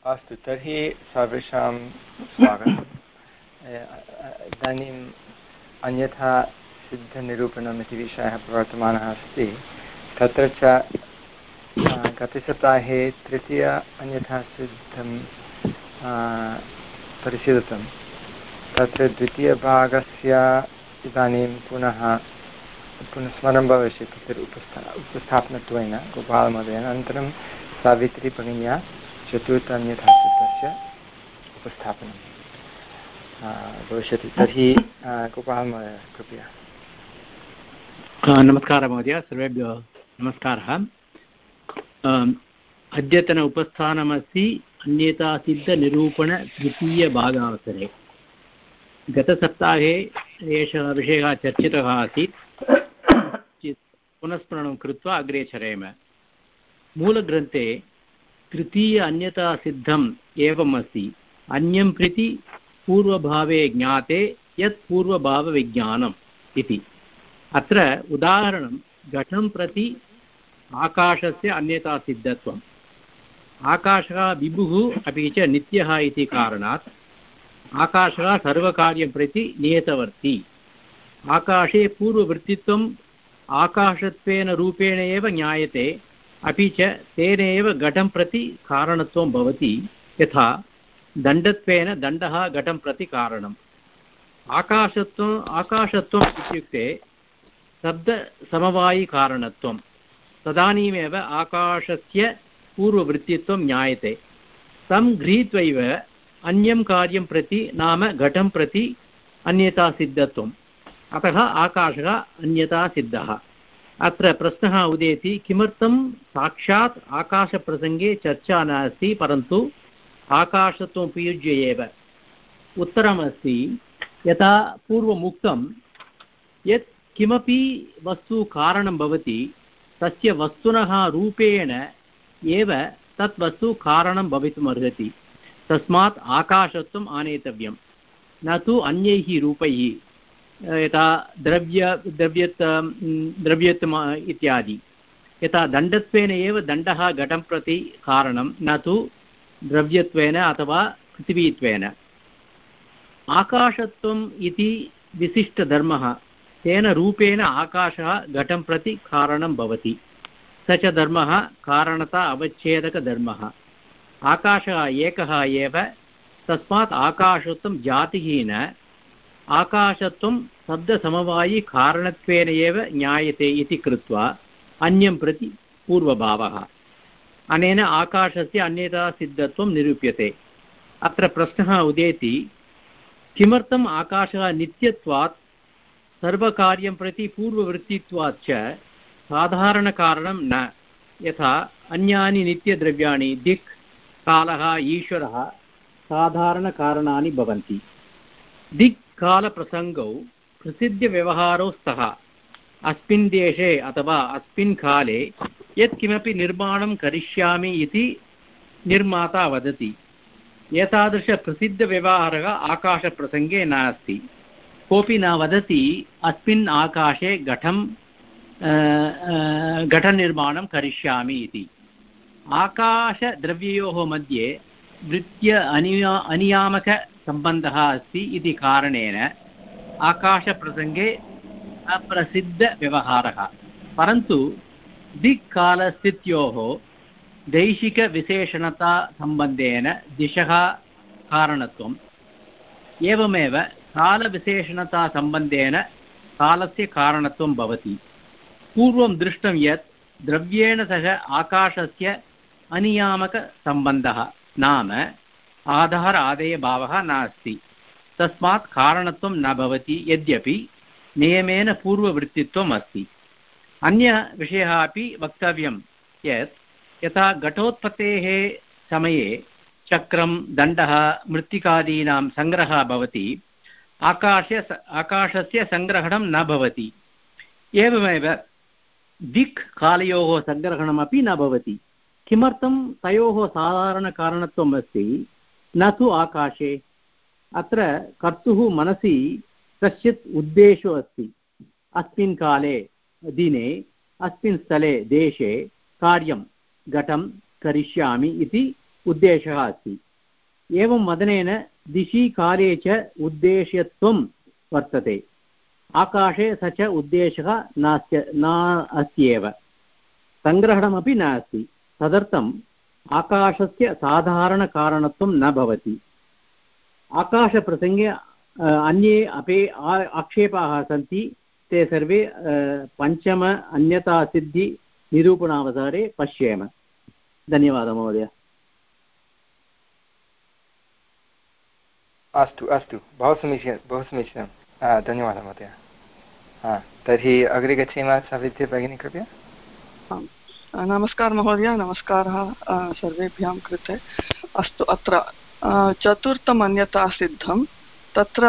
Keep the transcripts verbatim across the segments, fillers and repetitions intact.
अस्तु, तर्हि सर्वेषां स्वागतम्। इदानीम् अन्यथा सिद्धनिरूपणम् इति विषयः प्रवर्तमानः अस्ति। तत्र च गतसप्ताहे तृतीय अन्यथा सिद्धं परिशीलितं। तत्र द्वितीयभागस्य इदानीं पुनः पुनः स्मरणं भविष्यति। तत्र उपस्था उपस्थापनत्वेन गोपालमहोदयेन, अनन्तरं सावित्रीभगिन्या चतुर्थ अन्यथा सिद्धस्य उपस्थापनं भविष्यति। तर्हि गोपालमहोदय कृपया। नमस्कारः महोदय, सर्वेभ्यः नमस्कारः। अद्यतन उपस्थानमस्ति अन्यथासिद्धनिरूपणतृतीयभागावसरे। गतसप्ताहे एषः विषयः चर्चितः आसीत्। पुनस्मरणं कृत्वा अग्रे सरेम। मूलग्रन्थे तृतीय अन्यथासिद्धम् एवम् अस्ति: अन्यं प्रति पूर्वभावे ज्ञाते यत् पूर्वभावविज्ञानम् इति। अत्र उदाहरणं घटं प्रति आकाशस्य अन्यथासिद्धत्वम्। आकाशः विभुः अपि च नित्यः इति कारणात् आकाशः सर्वकार्यं प्रति नियतवर्ती। आकाशे पूर्ववृत्तित्वम् आकाशत्वेन रूपेण एव ज्ञायते, अपि च तेनैव घटं प्रति कारणत्वं भवति। यथा दण्डत्वेन दण्डः घटं प्रति कारणम्। आकाशत्वम् आकाशत्वम् इत्युक्ते शब्दसमवायिकारणत्वं। तदानीमेव आकाशस्य पूर्ववृत्तित्वं ज्ञायते। तं गृहीत्वैव अन्यं कार्यं प्रति नाम घटं प्रति अन्यथासिद्धत्वम्। अतः आकाशः अन्यथासिद्धः। अत्र प्रश्नः उदेति, किमर्थं साक्षात् आकाशप्रसङ्गे चर्चा नास्ति, परन्तु आकाशत्वम् उपयुज्य एव? उत्तरमस्ति, यथा पूर्वमुक्तं यत् किमपि वस्तु कारणं भवति, तस्य वस्तुनः रूपेण एव तत् वस्तु कारणं भवितुमर्हति। तस्मात् आकाशत्वम् आनेतव्यं, न तु अन्यैः रूपैः, यथा द्रव्य द्रव्यत् द्रव्यत्वम् इत्यादि। यथा दण्डत्वेन एव दण्डः घटं प्रति कारणं, न तु द्रव्यत्वेन अथवा पृथिवीत्वेन। आकाशत्वम् इति विशिष्टधर्मः, तेन रूपेण आकाशः घटं प्रति कारणं भवति। स च धर्मः कारणता अवच्छेदकधर्मः। आकाशः एकः एव, तस्मात् आकाशत्वं जातिः न। आकाशत्वं शब्दसमवायिकारणत्वेन एव ज्ञायते इति कृत्वा अन्यं प्रति पूर्वभावः। अनेन आकाशस्य अन्यथासिद्धत्वं निरूप्यते। अत्र प्रश्नः उदेति, किमर्थम् आकाशः नित्यत्वात् सर्वकार्यं प्रति पूर्ववृत्तित्वात् च साधारणकारणं न? यथा अन्यानि नित्यद्रव्याणि दिक्, कालः, ईश्वरः साधारणकारणानि भवन्ति। दिक् कालप्रसङ्गौ प्रसिद्धव्यवहारौ स्तः। अस्मिन् देशे अथवा अस्मिन् काले यत्किमपि निर्माणं करिष्यामि इति निर्माता वदति। एतादृशप्रसिद्धव्यवहारः आकाशप्रसङ्गे नास्ति। कोऽपि न वदति अस्मिन् आकाशे घटं घटनिर्माणं करिष्यामि इति। आकाशद्रव्ययोः मध्ये वृत्त्य अनिया अनियामकसम्बन्धः अस्ति इति कारणेन आकाशप्रसङ्गे अप्रसिद्धव्यवहारः। परन्तु दिक्कालस्थित्योः दैशिकविशेषणतासम्बन्धेन दिशः कारणत्वम्। एवमेव कालविशेषणतासम्बन्धेन कालस्य कारणत्वं भवति। पूर्वं दृष्टं यत् द्रव्येण सह आकाशस्य अनियामकसम्बन्धः, नाम आधार आदेयभावः नास्ति। तस्मात् कारणत्वं न भवति, यद्यपि नियमेन पूर्ववृत्तित्वम् अस्ति। अन्यविषयः अपि वक्तव्यं यत् यथा घटोत्पत्तेः समये चक्रं, दण्डः, मृत्तिकादीनां सङ्ग्रहः भवति, आकाशे आकाशस्य सङ्ग्रहणं न भवति। एवमेव दिक् कालयोः सङ्ग्रहणमपि न भवति। किमर्थं? तयोः साधारणकारणत्वम् अस्ति, न तु आकाशे। अत्र कर्तुः मनसि कश्चित् उद्देशो अस्ति। अस्मिन् काले, दिने, अस्मिन् स्थले, देशे कार्यं घटं करिष्यामि इति उद्देशः अस्ति। एवं वदनेन दिशि काले च उद्देश्यत्वं वर्तते। आकाशे स च उद्देशः नास्ति न अस्त्येव, सङ्ग्रहणमपि नास्ति। तदर्थम् आकाशस्य साधारणकारणत्वं न भवति। आकाशप्रसङ्गे अन्ये अपि आक्षेपाः सन्ति। ते सर्वे पञ्चम अन्यतासिद्धिनिरूपणावतारे पश्येम। धन्यवादः महोदय। अस्तु अस्तु, बहु समीचीनं बहु समीचीनं, धन्यवादः महोदय। हा, तर्हि अग्रे गच्छेम। सावित्री भगिनी कृपया। नमस्कारः महोदय, नमस्कारः सर्वेभ्यां कृते। अस्तु, अत्र चतुर्थम् अन्यथा सिद्धं, तत्र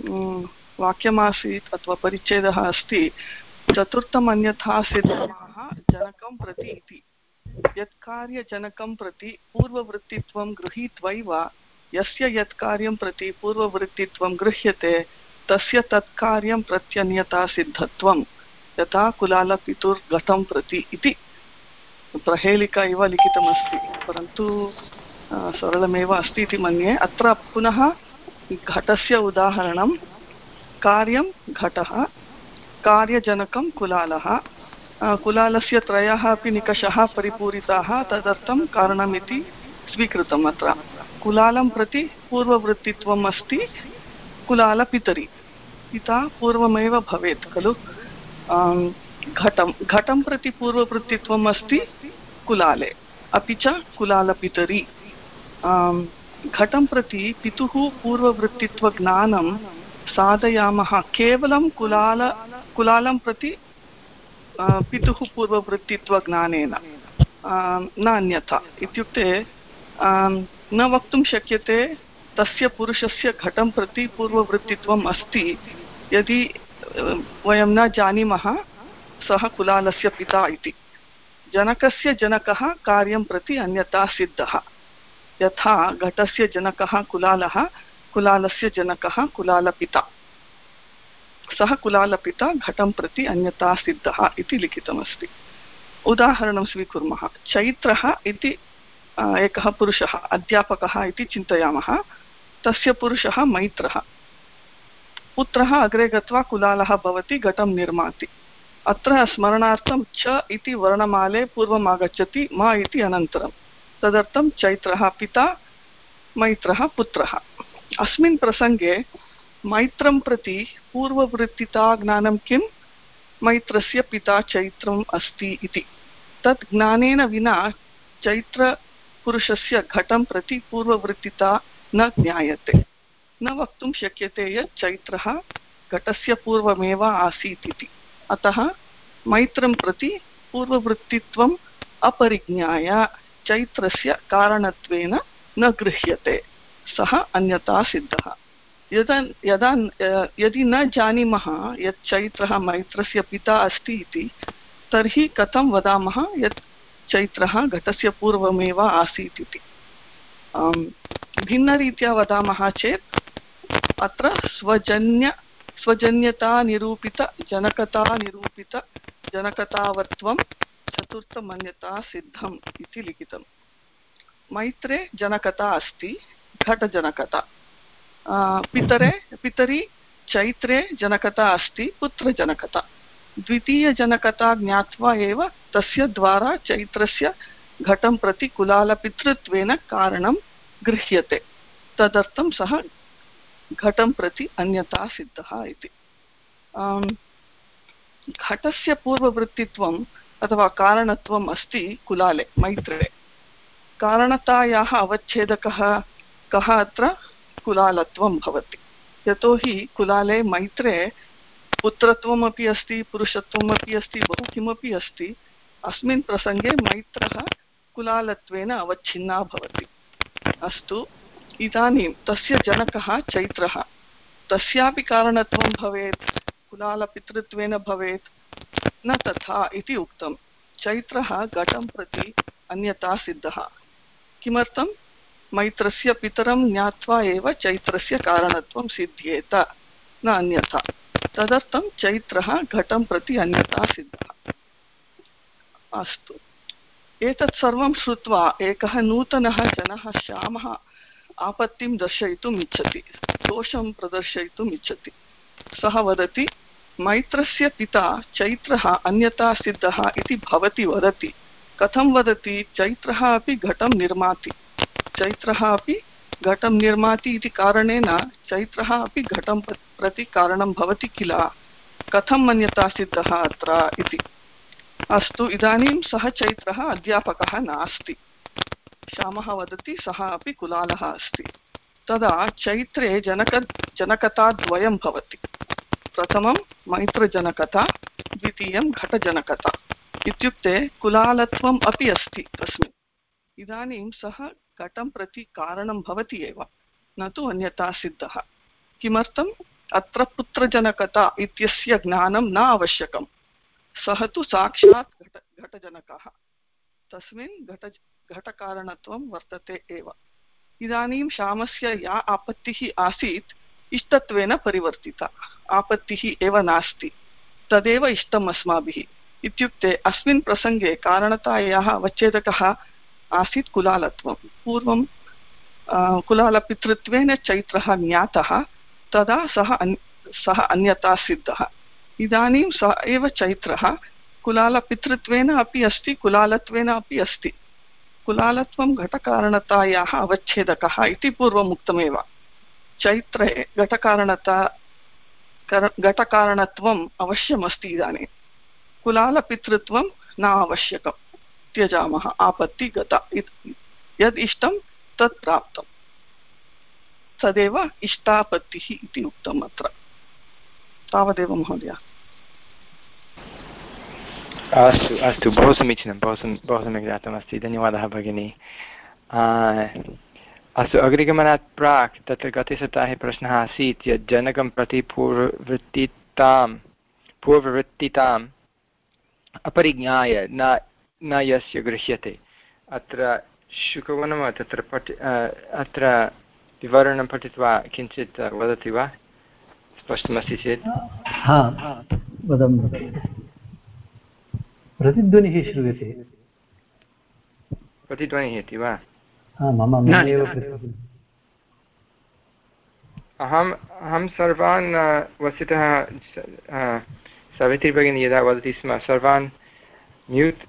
वाक्यमासीत् अथवा परिच्छेदः अस्ति, चतुर्थम् अन्यथा सिद्धमाः जनकं प्रति इति। यत्कार्यजनकं प्रति पूर्ववृत्तित्वं गृहीत्वैव यस्य यत्कार्यं प्रति पूर्ववृत्तित्वं गृह्यते तस्य तत्कार्यं प्रत्यन्यता सिद्धत्वं, यथा कुलालपितुर्घटं प्रति इति प्रहेलिका इव लिखितमस्ति, परन्तु सरलमेव अस्ति इति मन्ये। अत्र पुनः घटस्य उदाहरणं, कार्यं घटः, कार्यजनकं कुलालः। कुलालस्य त्रयः अपि निकषाः परिपूरिताः, तदर्थं कारणमिति स्वीकृतम्। अत्र कुलालं प्रति पूर्ववृत्तित्वम् अस्ति, कुलालपितरि, पिता पूर्वमेव भवेत् खलु। घटं घटं प्रति पूर्ववृत्तित्वम् अस्ति कुलाले, अपि च कुलालपितरि। घटं प्रति पितुः पूर्ववृत्तित्वज्ञानं साधयामः केवलं कुलाल कुलालं प्रति पितुः पूर्ववृत्तित्वज्ञानेन, न अन्यथा। इत्युक्ते न वक्तुं शक्यते तस्य पुरुषस्य घटं प्रति पूर्ववृत्तित्वम् अस्ति यदि वयं न जानीमः सः कुलालस्य पिता इति। जनकस्य जनकः कार्यं प्रति अन्यथा सिद्धः, यथा घटस्य जनकः कुलालः, कुलालस्य जनकः कुलालपिता। सः कुलालपिता घटं प्रति अन्यथा सिद्धः इति लिखितमस्ति। उदाहरणं स्वीकुर्मः। चैत्रः इति एकः पुरुषः, अध्यापकः इति चिन्तयामः। तस्य पुरुषः मैत्रः। पुत्रः अग्रे गत्वा कुलालः भवति, घटं निर्माति। अत्र स्मरणार्थं च इति वर्णमाले पूर्वम् आगच्छति, मा इति अनन्तरं। तदर्थं चैत्रः पिता, मैत्रः पुत्रः। अस्मिन् प्रसङ्गे मैत्रं प्रति पूर्ववृत्तिता ज्ञानं किं? मैत्रस्य पिता चैत्रम् अस्ति इति। तत् ज्ञानेन विना चैत्रपुरुषस्य घटं प्रति पूर्ववृत्तिता न ज्ञायते। न वक्तुं शक्यते यत् चैत्रः घटस्य पूर्वमेव आसीत् इति। अतः मैत्रं प्रति पूर्ववृत्तित्वम् अपरिज्ञाय चैत्रस्य कारणत्वेन न गृह्यते, सः अन्यथा सिद्धः। यदा यदा यदि न जानीमः यत् चैत्रः मैत्रस्य पिता अस्ति इति, तर्हि कथं वदामः यत् चैत्रः घटस्य पूर्वमेव आसीत् इति। भिन्नरीत्या वदामः चेत् अत्र स्वजन्य स्वजन्यता निरूपित जनकता निरूपित जनकतावत्वं चतुर्थमन्यता सिद्धम् इति लिखितम्। मैत्रे जनकता अस्ति, घटजनकता। पितरे पितरि चैत्रे जनकता अस्ति, पुत्रजनकता। द्वितीयजनकता ज्ञात्वा एव तस्य द्वारा चैत्रस्य घटं प्रति कुलालपितृत्वेन कारणं गृह्यते। तदर्थं सः घटं प्रति अन्यथा सिद्धः इति। घटस्य पूर्ववृत्तित्वम् अथवा कारणत्वम् अस्ति कुलाले, मैत्रे। कारणतायाः अवच्छेदकः कः? अत्र कुलालत्वं भवति। यतोहि कुलाले मैत्रे पुत्रत्वमपि अस्ति, पुरुषत्वमपि अस्ति, बहु किमपि अस्ति। अस्मिन् प्रसङ्गे मैत्रः कुलालत्वेन अवच्छिन्ना भवति। अस्तु, इदानीं तस्य जनकः चैत्रः, तस्यापि कारणत्वं भवेत्, कुलालपितृत्वेन भवेत्, न तथा इति उक्तं। चैत्रः घटं प्रति अन्यथा सिद्धः। किमर्थं? मैत्रस्य पितरं ज्ञात्वा एव चैत्रस्य कारणत्वं सिद्ध्येत, न अन्यथा। तदर्थं चैत्रः घटं प्रति अन्यथा सिद्धः। अस्तु, एतत् सर्वं श्रुत्वा एकः नूतनः जनः श्यामः आपत्तिं दर्शयितुम् इच्छति, दोषं प्रदर्शयितुम् इच्छति। सः वदति, मैत्रस्य पिता चैत्रः अन्यथा सिद्धः इति भवति वदति। कथं वदति? चैत्रः अपि घटं निर्माति, चैत्रः अपि घटं निर्माति इति कारणेन चैत्रः अपि घटं प्रति कारणं भवति किल, कथम् अन्यथा सिद्धः अत्र इति। अस्तु, इदानीं सः चैत्रः अध्यापकः नास्ति। श्यामः वदति सः अपि कुलालः अस्ति। तदा चैत्रे जनक जनकता द्वयं भवति। प्रथमं मैत्रजनकता, द्वितीयं घटजनकता। इत्युक्ते कुलालत्वम् अपि अस्ति तस्मिन्। इदानीं सः घटं प्रति कारणं भवति एव, न तु अन्यथा सिद्धः। किमर्थम्? अत्र पुत्रजनकता इत्यस्य ज्ञानं न आवश्यकं। सः तु साक्षात् घट घटजनकः, तस्मिन् घट घटकारणत्वं वर्तते एव। इदानीं श्यामस्य या आपत्तिः आसीत् इष्टत्वेन परिवर्तिता, आपत्तिः एव नास्ति, तदेव इष्टम् अस्माभिः। इत्युक्ते अस्मिन् प्रसङ्गे कारणतायाः अवच्छेदकः आसीत् कुलालत्वं। पूर्वं कुलालपितृत्वेन चैत्रः ज्ञातः, तदा सः अन् सः अन्यथा सिद्धः। इदानीं सः एव चैत्रः कुलालपितृत्वेन अपि अस्ति, कुलालत्वेन अपि अस्ति। कुलालत्वं घटकारणतायाः अवच्छेदकः इति पूर्वम् उक्तमेव। चैत्रे घटकारणता घटकारणत्वम् अवश्यमस्ति। इदानीं कुलालपितृत्वं न आवश्यकं, त्यजामः, आपत्ति गता। यद् इष्टं तत् प्राप्तं, तदेव इष्टापत्तिः इति उक्तम् अत्र। तावदेव महोदय। अस्तु अस्तु, बहु समीचीनं, बहु सम् बहु सम्यक् जातमस्ति, धन्यवादः भगिनी। अस्तु, अग्रिगमनात् प्राक् तत्र गते सप्ताहे प्रश्नः आसीत् यत् जनकं प्रति पूर्ववृत्तितां पूर्ववृत्तिताम् अपरिज्ञाय न न यस्य गृह्यते। अत्र शुकवनं तत्र पठि अत्र विवरणं पठित्वा किञ्चित् वदति वा, स्पष्टमस्ति चेत्? हा, वदामि। प्रतिध्वनिः श्रूयते। प्रतिध्वनिः इति वा? मम ममेव अहम् अहं सर्वान् वस्तुतः सावित्री भगिनी यदा वदति स्म सर्वान् म्यूट्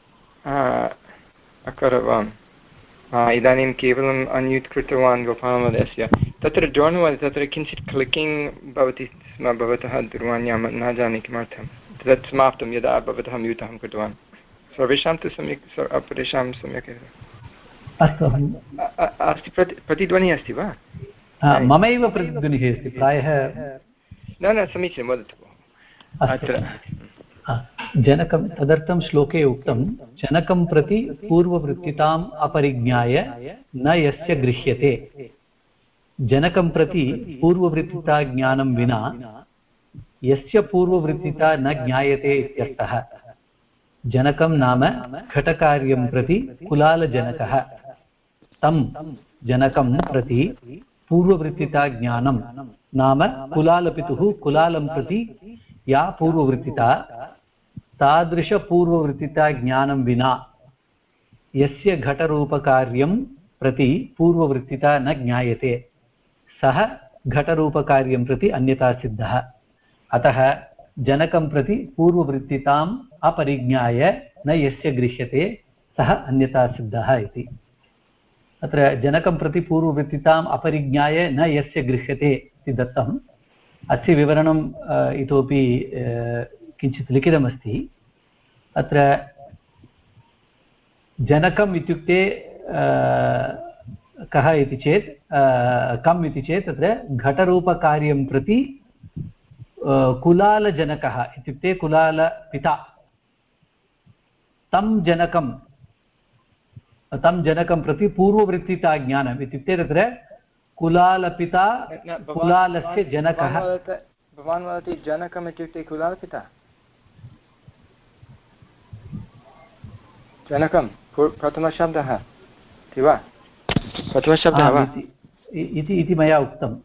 अकरवान्। इदानीं केवलम् अन्म्यूट् कृतवान् गोपालमहोदयस्य। तत्र दूरवाणी तत्र किञ्चित् क्लिकिङ्ग् भवति स्म भवतः दूरवाण्यां, न जाने किमर्थं। तत् समाप्तं यदा भवतः म्यूट् अहं कृतवान्। सर्वेषां तु सम्यक्, अपरेषां सम्यक् एव अस्तु। अस्ति प्रति प्रतिध्वनिः अस्ति वा? ममैव प्रतिध्वनिः अस्ति प्रायः। न न समीचीनं, वदतु। अत्र जनकं तदर्थं श्लोके उक्तं जनकं प्रति पूर्ववृत्तिताम् अपरिज्ञाय न यस्य गृह्यते। जनकं प्रति पूर्ववृत्तिता ज्ञानं विना यस्य पूर्ववृत्तिता न ज्ञायते इत्यर्थः। जनकं नाम घटकार्यं प्रति कुलालजनकः। तं जनकं प्रति पूर्ववृत्तिता ज्ञानं नाम कुलालपितुः कुलालं प्रति या पूर्ववृत्तिता, तादृशपूर्ववृत्तिता ज्ञानं विना यस्य घटरूपकार्यं प्रति पूर्ववृत्तिता न ज्ञायते, सः घटरूपकार्यं प्रति अन्यथा सिद्धः। अतः जनकं प्रति पूर्ववृत्तिताम् अपरिज्ञाय न यस्य गृह्यते सः अन्यथा सिद्धः इति। अत्र जनकं प्रति पूर्ववृत्तिताम् अपरिज्ञाय न यस्य गृह्यते इति दत्तम्। अस्य विवरणं इतोपि किञ्चित् लिखितमस्ति। अत्र जनकम् इत्युक्ते कः इति चेत् कम् इति चेत् तत्र घटरूपकार्यं प्रति कुलालजनकः इत्युक्ते कुलालपिता। तं जनकं तं जनकं प्रति पूर्ववृत्तिता ज्ञानम् इत्युक्ते तत्र कुलालपिता कुलालस्य जनकः। भवान् वदति जनकम् इत्युक्ते कुलालपिता? जनकं प्रथमशब्दः इति वा? प्रथमशब्दः वा इति इति मया उक्तं।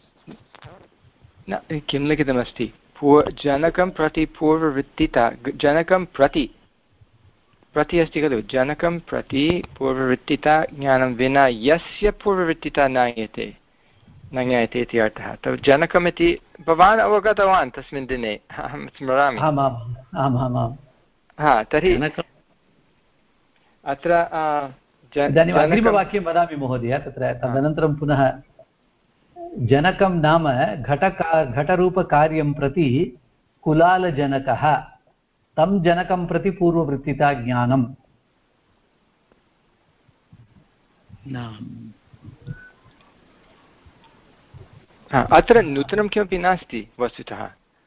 न, किं लिखितमस्ति? पूर् जनकं प्रति पूर्ववृत्तिता, जनकं प्रति प्रति अस्ति खलु जनकं प्रति पूर्ववृत्तिता ज्ञानं विना यस्य पूर्ववृत्तिता ज्ञायते न ज्ञायते इति अर्थः तव जनकमिति भवान् अवगतवान् तस्मिन् दिने अहं स्मरामि हा तर्हि अत्र इदानीम् अग्रिमवाक्यं वदामि महोदय तत्र तदनन्तरं पुनः जनकं नाम घटका घटरूपकार्यं प्रति कुलालजनकः तं जनकं प्रति पूर्ववृत्तिता ज्ञानम् अत्र नूतनं किमपि नास्ति वस्तुतः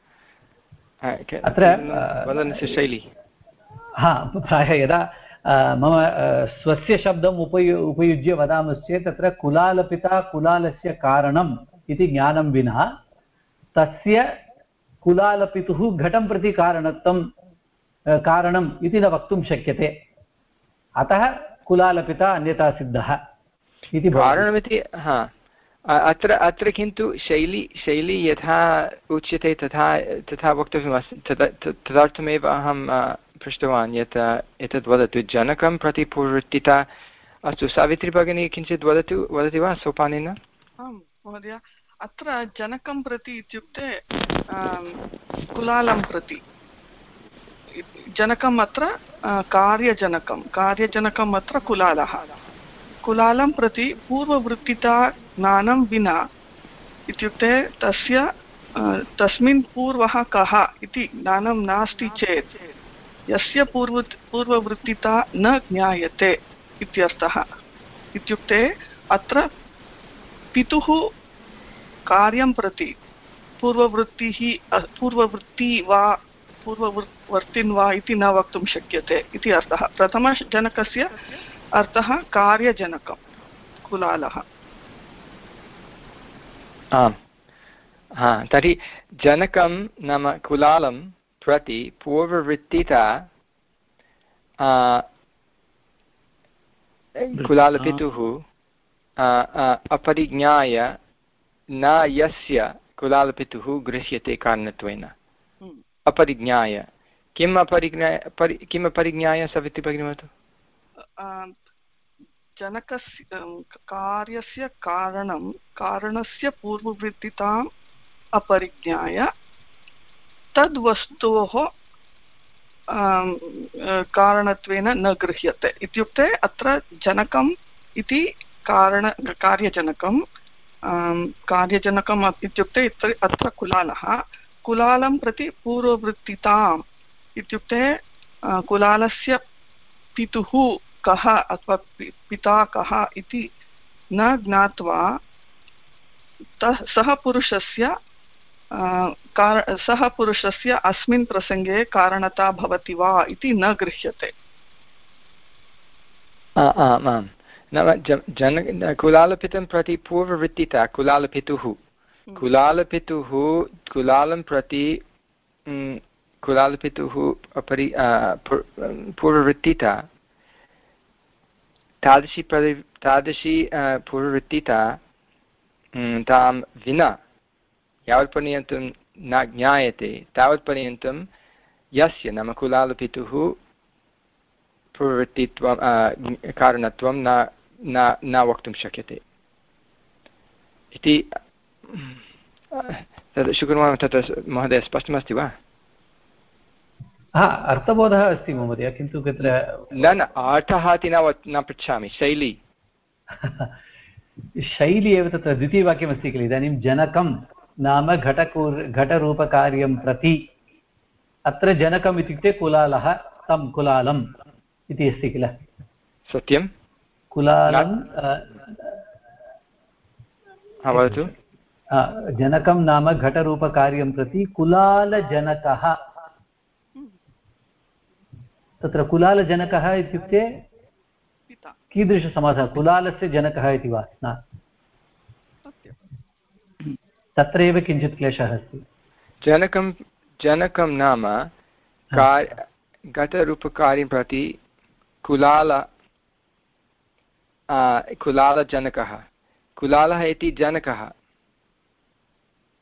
अत्र वदनस्य शैली हा प्रायः यदा मम स्वस्य शब्दम् उपयु उपयुज्य वदामश्चेत् तत्र कुलालपिता कुलालस्य कारणम् इति ज्ञानं विना तस्य कुलालपितुः घटं प्रति कारणत्वं कारणम् इति न वक्तुं शक्यते अतः कुलालपिता अन्यथा सिद्धः इति कारणमिति हा अत्र अत्र किन्तु शैली शैली यथा उच्यते तथा तथा वक्तव्यमस्ति तदर्थमेव अहं पृष्टवान् यत् एतद् वदतु जनकं प्रति पूर्ववृत्तिता अस्तु सावित्री भगिनी किञ्चित् वदतु वदति वा सोपानेन आं महोदय अत्र जनकं प्रति इत्युक्ते कुलालं प्रति जनकम् अत्र कार्यजनकं कार्यजनकम् अत्र कुलालः कुलालं प्रति पूर्ववृत्तिता ज्ञानं विना इत्युक्ते तस्य तस्मिन् पूर्वः कः इति ज्ञानं नास्ति चेत् यस्य पूर्व पूर्ववृत्तिता न ज्ञायते इत्यर्थः इत्युक्ते अत्र पितुः कार्यं प्रति पूर्ववृत्तिः पूर्ववृत्ति वा पूर्ववर्तिन् वा इति न वक्तुं शक्यते इति अर्थः प्रथमजनकस्य अर्थः कार्यजनकं कुलालः आम् हा तर्हि जनकं नाम कुलालं प्रति पूर्ववृत्तिता कुलालपितुः अपरिज्ञाय न यस्य कुलालपितुः गृह्यते कारणत्वेन अपरिज्ञाय किम् अपरिज्ञाय किम् अपरिज्ञाय सविति भगिनी वदतु जनकस्य कार्यस्य कारणं कारणस्य पूर्ववृत्तिताम् अपरिज्ञाय तद्वस्तोः कारणत्वेन न गृह्यते इत्युक्ते अत्र जनकम् इति कारण कार्यजनकं कार्यजनकम् इत्युक्ते अत्र कुलालः कुलालं प्रति पूर्ववृत्तिताम् इत्युक्ते कुलालस्य पितुः कः अथवा पिता कः इति न ज्ञात्वा सः पुरुषस्य सः पुरुषस्य अस्मिन् प्रसङ्गे कारणता भवति वा इति न गृह्यते आम् आम् नाम जन कुलालपितं प्रति पूर्ववृत्तिता कुलालपितुः कुलालपितुः कुलालं प्रति कुलालपितुः अपरि पूर्ववृत्तिता तादृशी परि तादृशी पूर्ववृत्तिता तां विना यावत्पर्यन्तं न ज्ञायते तावत्पर्यन्तं यस्य नाम कुलालपितुः पूर्ववृत्तित्वं कारणत्वं न न न वक्तुं शक्यते इति तद् स्वीकुर्मः तत् महोदय स्पष्टमस्ति वा हा अर्थबोधः अस्ति महोदय किन्तु तत्र न न अर्थः इति न न पृच्छामि शैली शैली एव तत्र द्वितीयवाक्यमस्ति किल इदानीं जनकं नाम घटकूर् घटरूपकार्यं प्रति अत्र जनकम् इत्युक्ते कुलालः तं कुलालम् इति अस्ति किल सत्यं कुलालं वदतु जनकं नाम घटरूपकार्यं प्रति कुलालजनकः तत्र कुलालजनकः इत्युक्ते कीदृशसमासः कुलालस्य जनकः इति वा न तत्रैव किञ्चित् क्लेशः अस्ति जनकं जनकं नाम घटरूपकार्यं प्रति कुलाल कुलालजनकः कुलालः इति जनकः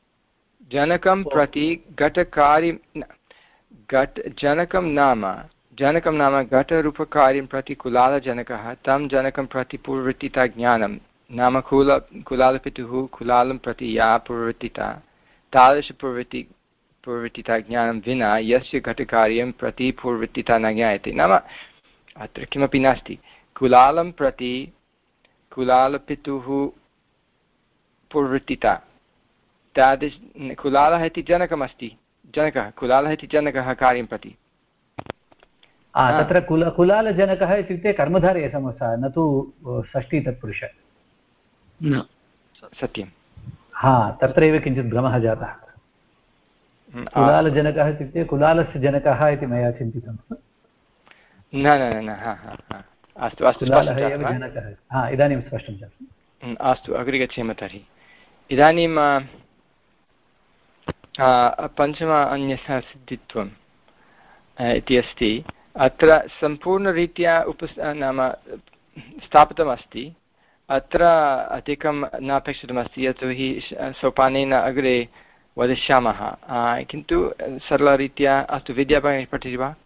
जनकं प्रति घटकार्यं घट जनकं नाम जनकं नाम घटरूपकार्यं प्रति कुलालजनकः तं जनकं प्रति पूर्ववर्तिता ज्ञानं नाम कुल कुलालपितुः कुलालं प्रति या पूर्ववर्तिता तादृशपूर्वति पूर्ववर्तिता ज्ञानं विना यस्य घटकार्यं प्रति पूर्ववर्तिता न ज्ञायते। नाम अत्र किमपि नास्ति, कुलालं प्रति कुलालपितुः पूर्ववर्तिता तादृश कुलालः इति जनकमस्ति, जनकः कुलालः इति जनकः कार्यं प्रति। तत्र कुल कुलालजनकः इत्युक्ते कर्मधारयसमसः न तु षष्ठी तत्पुरुष। सत्यं, हा तत्रैव किञ्चित् भ्रमः जातः। कुलालजनकः इत्युक्ते कुलालस्य जनकः इति मया चिन्तितं। न न न अस्तु अस्तु जनकः, हा इदानीं स्पष्टं जातम्। अस्तु अग्रे गच्छेम तर्हि। इदानीं पञ्चम अन्यथा सिद्धित्वम् इति अस्ति। अत्र सम्पूर्णरीत्या उपस् नाम स्थापितमस्ति, अत्र अधिकं नापेक्षितमस्ति यतोहि सोपानेन अग्रे वदिष्यामः, किन्तु सरलरीत्या अस्तु विद्याभगिनी पठति वा?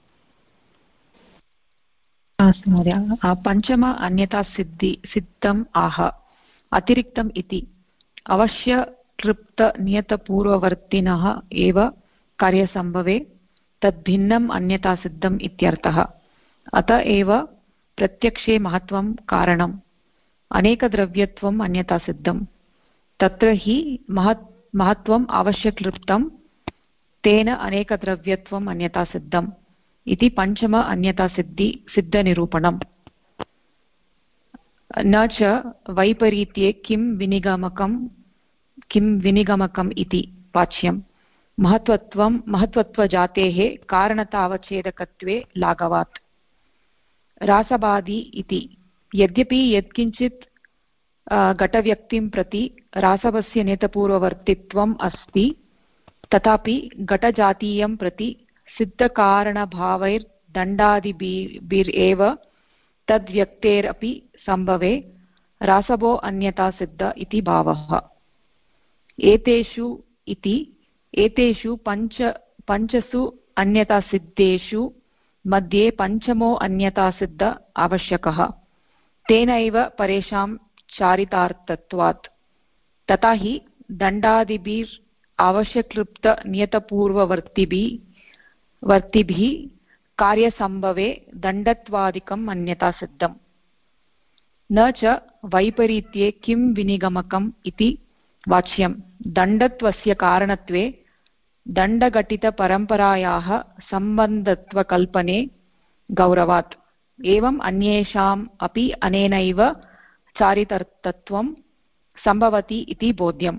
अस्तु महोदय। पञ्चम अन्यथा सिद्धि सिद्धम् आह अतिरिक्तम् इति अवश्यक्लृप्तनियतपूर्ववर्तिनः एव कार्यसम्भवे तद्भिन्नम् अन्यथा सिद्धम् इत्यर्थः। अत एव प्रत्यक्षे महत्त्वं कारणम् अनेकद्रव्यत्वम् अन्यथा सिद्धं तत्र हि महत् महत्त्वम् आवश्यक्लृप्तं तेन अनेकद्रव्यत्वम् अन्यथा सिद्धम् इति पञ्चम अन्यथा सिद्धि सिद्धनिरूपणम्। न च वैपरीत्ये किं विनिगमकं किं विनिगमकम् इति वाच्यं महत्त्वत्वं महत्त्वत्वजातेः कारणतावच्छेदकत्वे लाघवात्। रासबाधी इति यद्यपि यत्किञ्चित् घटव्यक्तिं प्रति रासवस्य नेतपूर्ववर्तित्वम् अस्ति तथापि घटजातीयं प्रति सिद्धकारणभावैर्दण्डादिभिरेव तद्व्यक्तेरपि सम्भवे रासभो अन्यथा सिद्ध इति भावः। एतेषु इति एतेषु पञ्च पञ्चसु अन्यथा सिद्धेषु मध्ये पञ्चमो अन्यथा सिद्ध आवश्यकः, तेनैव परेषां चारितार्थत्वात्। तथा हि दण्डादिभिः आवश्यक्लृप्तनियतपूर्ववर्तिभिः वर्तिभिः कार्यसम्भवे दण्डत्वादिकम् अन्यथा सिद्धम्। न च वैपरीत्ये किं विनिगमकम् इति वाच्यं दण्डत्वस्य कारणत्वे दण्डघटितपरम्परायाः सम्बन्धत्वकल्पने गौरवात्। एवम् अन्येषाम् अपि अनेनैव चारितर्थत्वं सम्भवति इति बोध्यम्।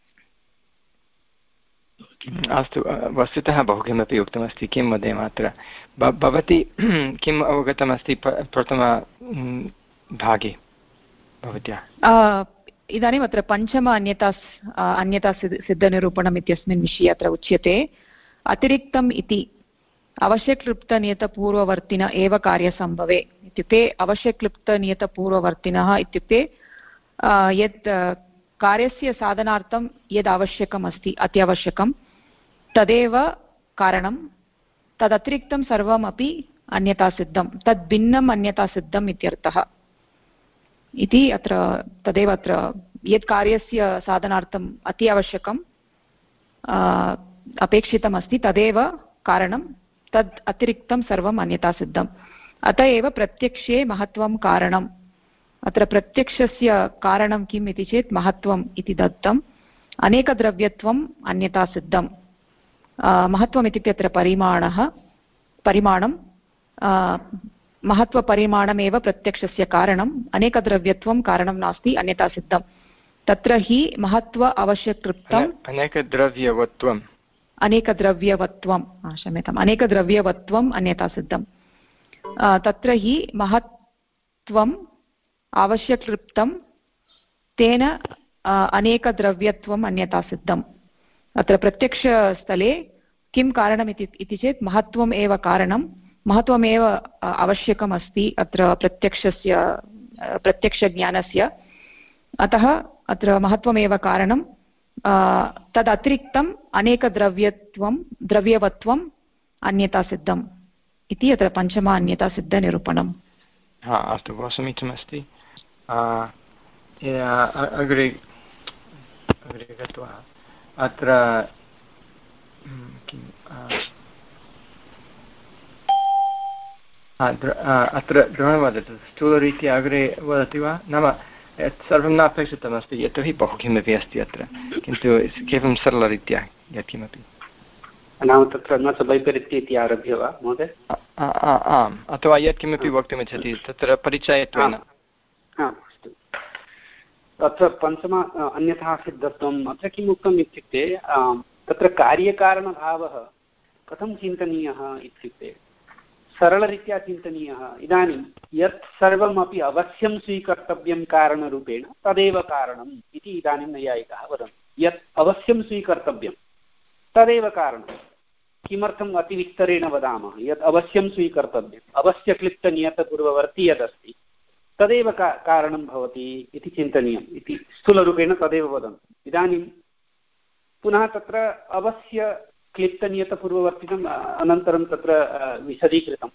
अस्तु, वस्तुतः बहु किमपि उक्तमस्ति, किं वदेम अत्र। भवती किम् अवगतमस्ति प्रथम भागे भवत्या? इदानीम् अत्र पञ्चम अन्यता अन्यता सिद्धनिरूपणम् इत्यस्मिन् विषये अत्र उच्यते अतिरिक्तम् इति अवश्यक्लृप्तनियतपूर्ववर्तिन एव कार्यसम्भवे इत्युक्ते अवश्यक्लृप्तनियतपूर्ववर्तिनः इत्युक्ते यत् कार्यस्य साधनार्थं यद् आवश्यकम् अस्ति अत्यावश्यकं तदेव कारणं, तदतिरिक्तं सर्वमपि अन्यथा सिद्धं, तद् भिन्नम् अन्यथा सिद्धम् इत्यर्थः इति अत्र तदेव अत्र यत् कार्यस्य साधनार्थम् अति आवश्यकं अपेक्षितमस्ति तदेव कारणं, तद् अतिरिक्तं सर्वम् अन्यथा सिद्धम्। अत एव प्रत्यक्षे महत्त्वं कारणम्। अत्र प्रत्यक्षस्य कारणं किम् इति चेत् महत्त्वम् इति दत्तम्। अनेकद्रव्यत्वम् अन्यथा सिद्धं। महत्त्वम् इत्युक्ते अत्र परिमाणः परिमाणं महत्त्वपरिमाणमेव प्रत्यक्षस्य कारणम्, अनेकद्रव्यत्वं कारणं नास्ति अन्यथा सिद्धं। तत्र हि महत्त्व आवश्यककृप्तम् अनेकद्रव्यवत्वम् अनेकद्रव्यवत्वं क्षम्यताम् अनेकद्रव्यवत्वम् अन्यथा सिद्धं। तत्र हि महत्त्वम् आवश्यककृप्तं तेन अनेकद्रव्यत्वम् अन्यथा सिद्धम्। अत्र प्रत्यक्षस्थले किं कारणम् इति चेत् महत्त्वम् एव कारणं, महत्त्वमेव आवश्यकम् अस्ति अत्र प्रत्यक्षस्य प्रत्यक्षज्ञानस्य। अतः अत्र महत्त्वमेव कारणं, तदतिरिक्तम् अनेकद्रव्यत्वं द्रव्यवत्वम् अन्यथा सिद्धम् इति अत्र पञ्चम अन्यतासिद्धनिरूपणम्। हा अस्तु, बहु समीचीनमस्ति। अग्रे अग्रे गत्वा अत्र अत्र द्रवणं वदतु, स्थूलरीत्या अग्रे वदति वा? नाम यत् सर्वं न अपेक्षितमस्ति, यतोहि बहु किमपि अस्ति अत्र, किन्तु केवलं सरलरीत्या यत्किमपि। नाम तत्र न च वैपरीत्य इति आरभ्य वा महोदय? आम्, अथवा यत्किमपि वक्तुमिच्छति तत्र परिचयत्वेन। अस्तु, अत्र पञ्चम अन्यथा सिद्धत्वम्। अत्र किम् उक्तम् इत्युक्ते तत्र कार्यकारणभावः कथं चिन्तनीयः इत्युक्ते सरलरीत्या चिन्तनीयः। इदानीं यत् सर्वमपि अवश्यं स्वीकर्तव्यं कारणरूपेण तदेव कारणम् इति इदानीं नैयायिकाः वदन्ति। यत् अवश्यं स्वीकर्तव्यं तदेव कारणं। किमर्थम् अतिविस्तरेण वदामः? यत् अवश्यं स्वीकर्तव्यम्, अवश्यक्लिप्तनियतपूर्ववर्ती यदस्ति तदेव का कारणं भवति इति चिन्तनीयम् इति स्थूलरूपेण तदेव वदन्ति। इदानीं पुनः तत्र अवश्य क्लिप्तनियतपूर्ववर्तिनम् अनन्तरं तत्र विशदीकृतं।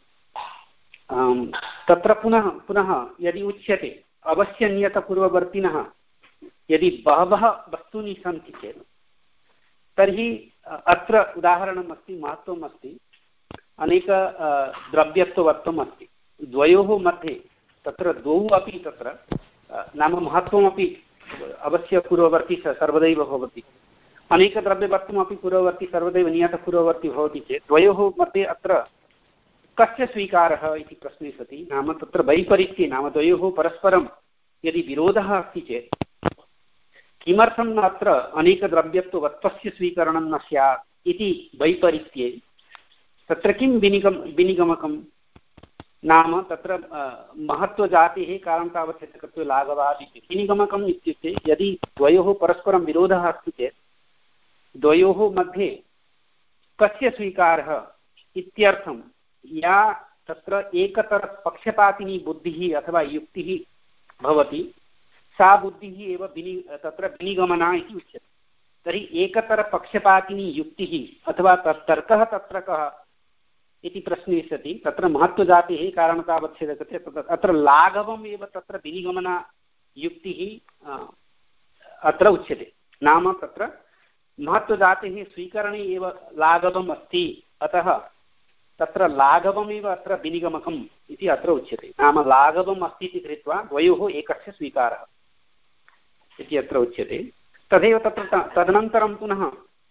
तत्र पुनः पुनः यदि उच्यते अवश्यनियतपूर्ववर्तिनः यदि बहवः वस्तूनि सन्ति चेत् तर्हि अत्र उदाहरणम् अस्ति, महत्त्वम् अस्ति, अनेक द्रव्यत्ववत्वम् अस्ति। द्वयोः मध्ये तत्र द्वौ अपि तत्र नाम महत्त्वमपि अवश्यपूर्ववर्ती सर्वदैव भवति, अनेकद्रव्यवत्वमपि पूर्ववर्ती सर्वदैव नियतपूर्ववर्ती भवति चेत् द्वयोः मध्ये अत्र कस्य स्वीकारः इति प्रश्ने सति नाम तत्र वैपरीत्ये नाम द्वयोः परस्परं यदि विरोधः अस्ति चेत् किमर्थम् अत्र अनेकद्रव्यत्ववत्वस्य स्वीकरणं न स्यात् इति वैपरीत्ये तत्र किं विनिगम विनिगमकं नाम तत्र महत्त्वजातेः कारणतावच्छेदकत्वे लाघवात् इति विनिगमकम् इत्युक्ते यदि द्वयोः परस्परं विरोधः अस्ति चेत् द्वयोः मध्ये कस्य स्वीकारः इत्यर्थं या तत्र एकतरपक्षपातिनी बुद्धिः अथवा युक्तिः भवति सा बुद्धिः एव विनि तत्र विनिगमना इति उच्यते। तर्हि एकतरपक्षपातिनी युक्तिः अथवा तर्कः तत्र कः इति प्रश्ने सति तत्र महत्त्वजातेः कारणतावच्छेदकत्वे अत्र लाघवम् एव तत्र विनिगमना युक्तिः अत्र उच्यते। नाम तत्र महत्त्वजातेः स्वीकरणे एव लाघवम् अस्ति, अतः तत्र लाघवमेव अत्र विनिगमकम् इति अत्र उच्यते। नाम लाघवम् अस्ति इति कृत्वा द्वयोः एकस्य स्वीकारः इति अत्र उच्यते। तदेव तत्र तदनन्तरं पुनः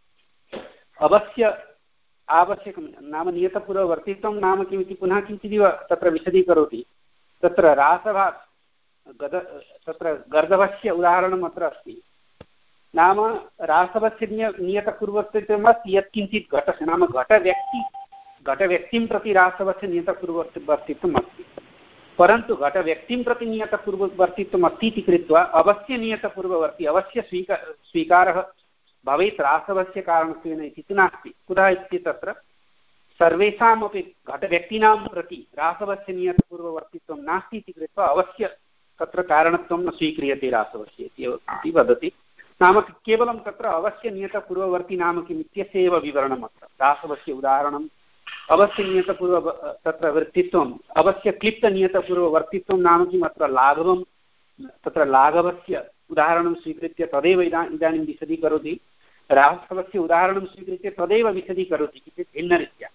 अवश्य आवश्यकं नाम नियतपूर्ववर्तित्वं नाम किमिति पुनः किञ्चिदिव तत्र विशदीकरोति। तत्र रासभात् गद तत्र गर्दभस्य उदाहरणम् अत्र अस्ति। नाम रासवस्य निय नियतपूर्ववर्तित्वमस्ति यत्किञ्चित् घटस्य नाम घटव्यक्ति घटव्यक्तिं प्रति रासवस्य नियतपूर्ववर्तित्वम् अस्ति, परन्तु घटव्यक्तिं प्रति नियतपूर्ववर्तित्वम् अस्ति इति कृत्वा अवश्य नियतपूर्ववर्ती अवश्य स्वीका स्वीकारः भवेत् रासवस्य कारणत्वेन इति नास्ति। कुतः इति तत्र सर्वेषामपि घटव्यक्तीनां प्रति रासवस्य नियतपूर्ववर्तित्वं नास्ति इति कृत्वा अवश्य तत्र कारणत्वं न स्वीक्रियते रासवस्य इति वदति। नाम केवलं तत्र अवश्य नियतपूर्ववर्ती नाम किम् इत्यस्य एव विवरणम् अत्र रासवस्य उदाहरणम् अवश्य नियतपूर्व तत्र वृत्तित्वम् अवश्य क्लिप्तनियतपूर्ववर्तित्वं नाम किम् अत्र लाघवं तत्र लाघवस्य उदाहरणं स्वीकृत्य तदेव इदा इदानीं विशदीकरोति। रासवस्य उदाहरणं स्वीकृत्य तदेव विशदीकरोति किञ्चित् भिन्नरीत्या।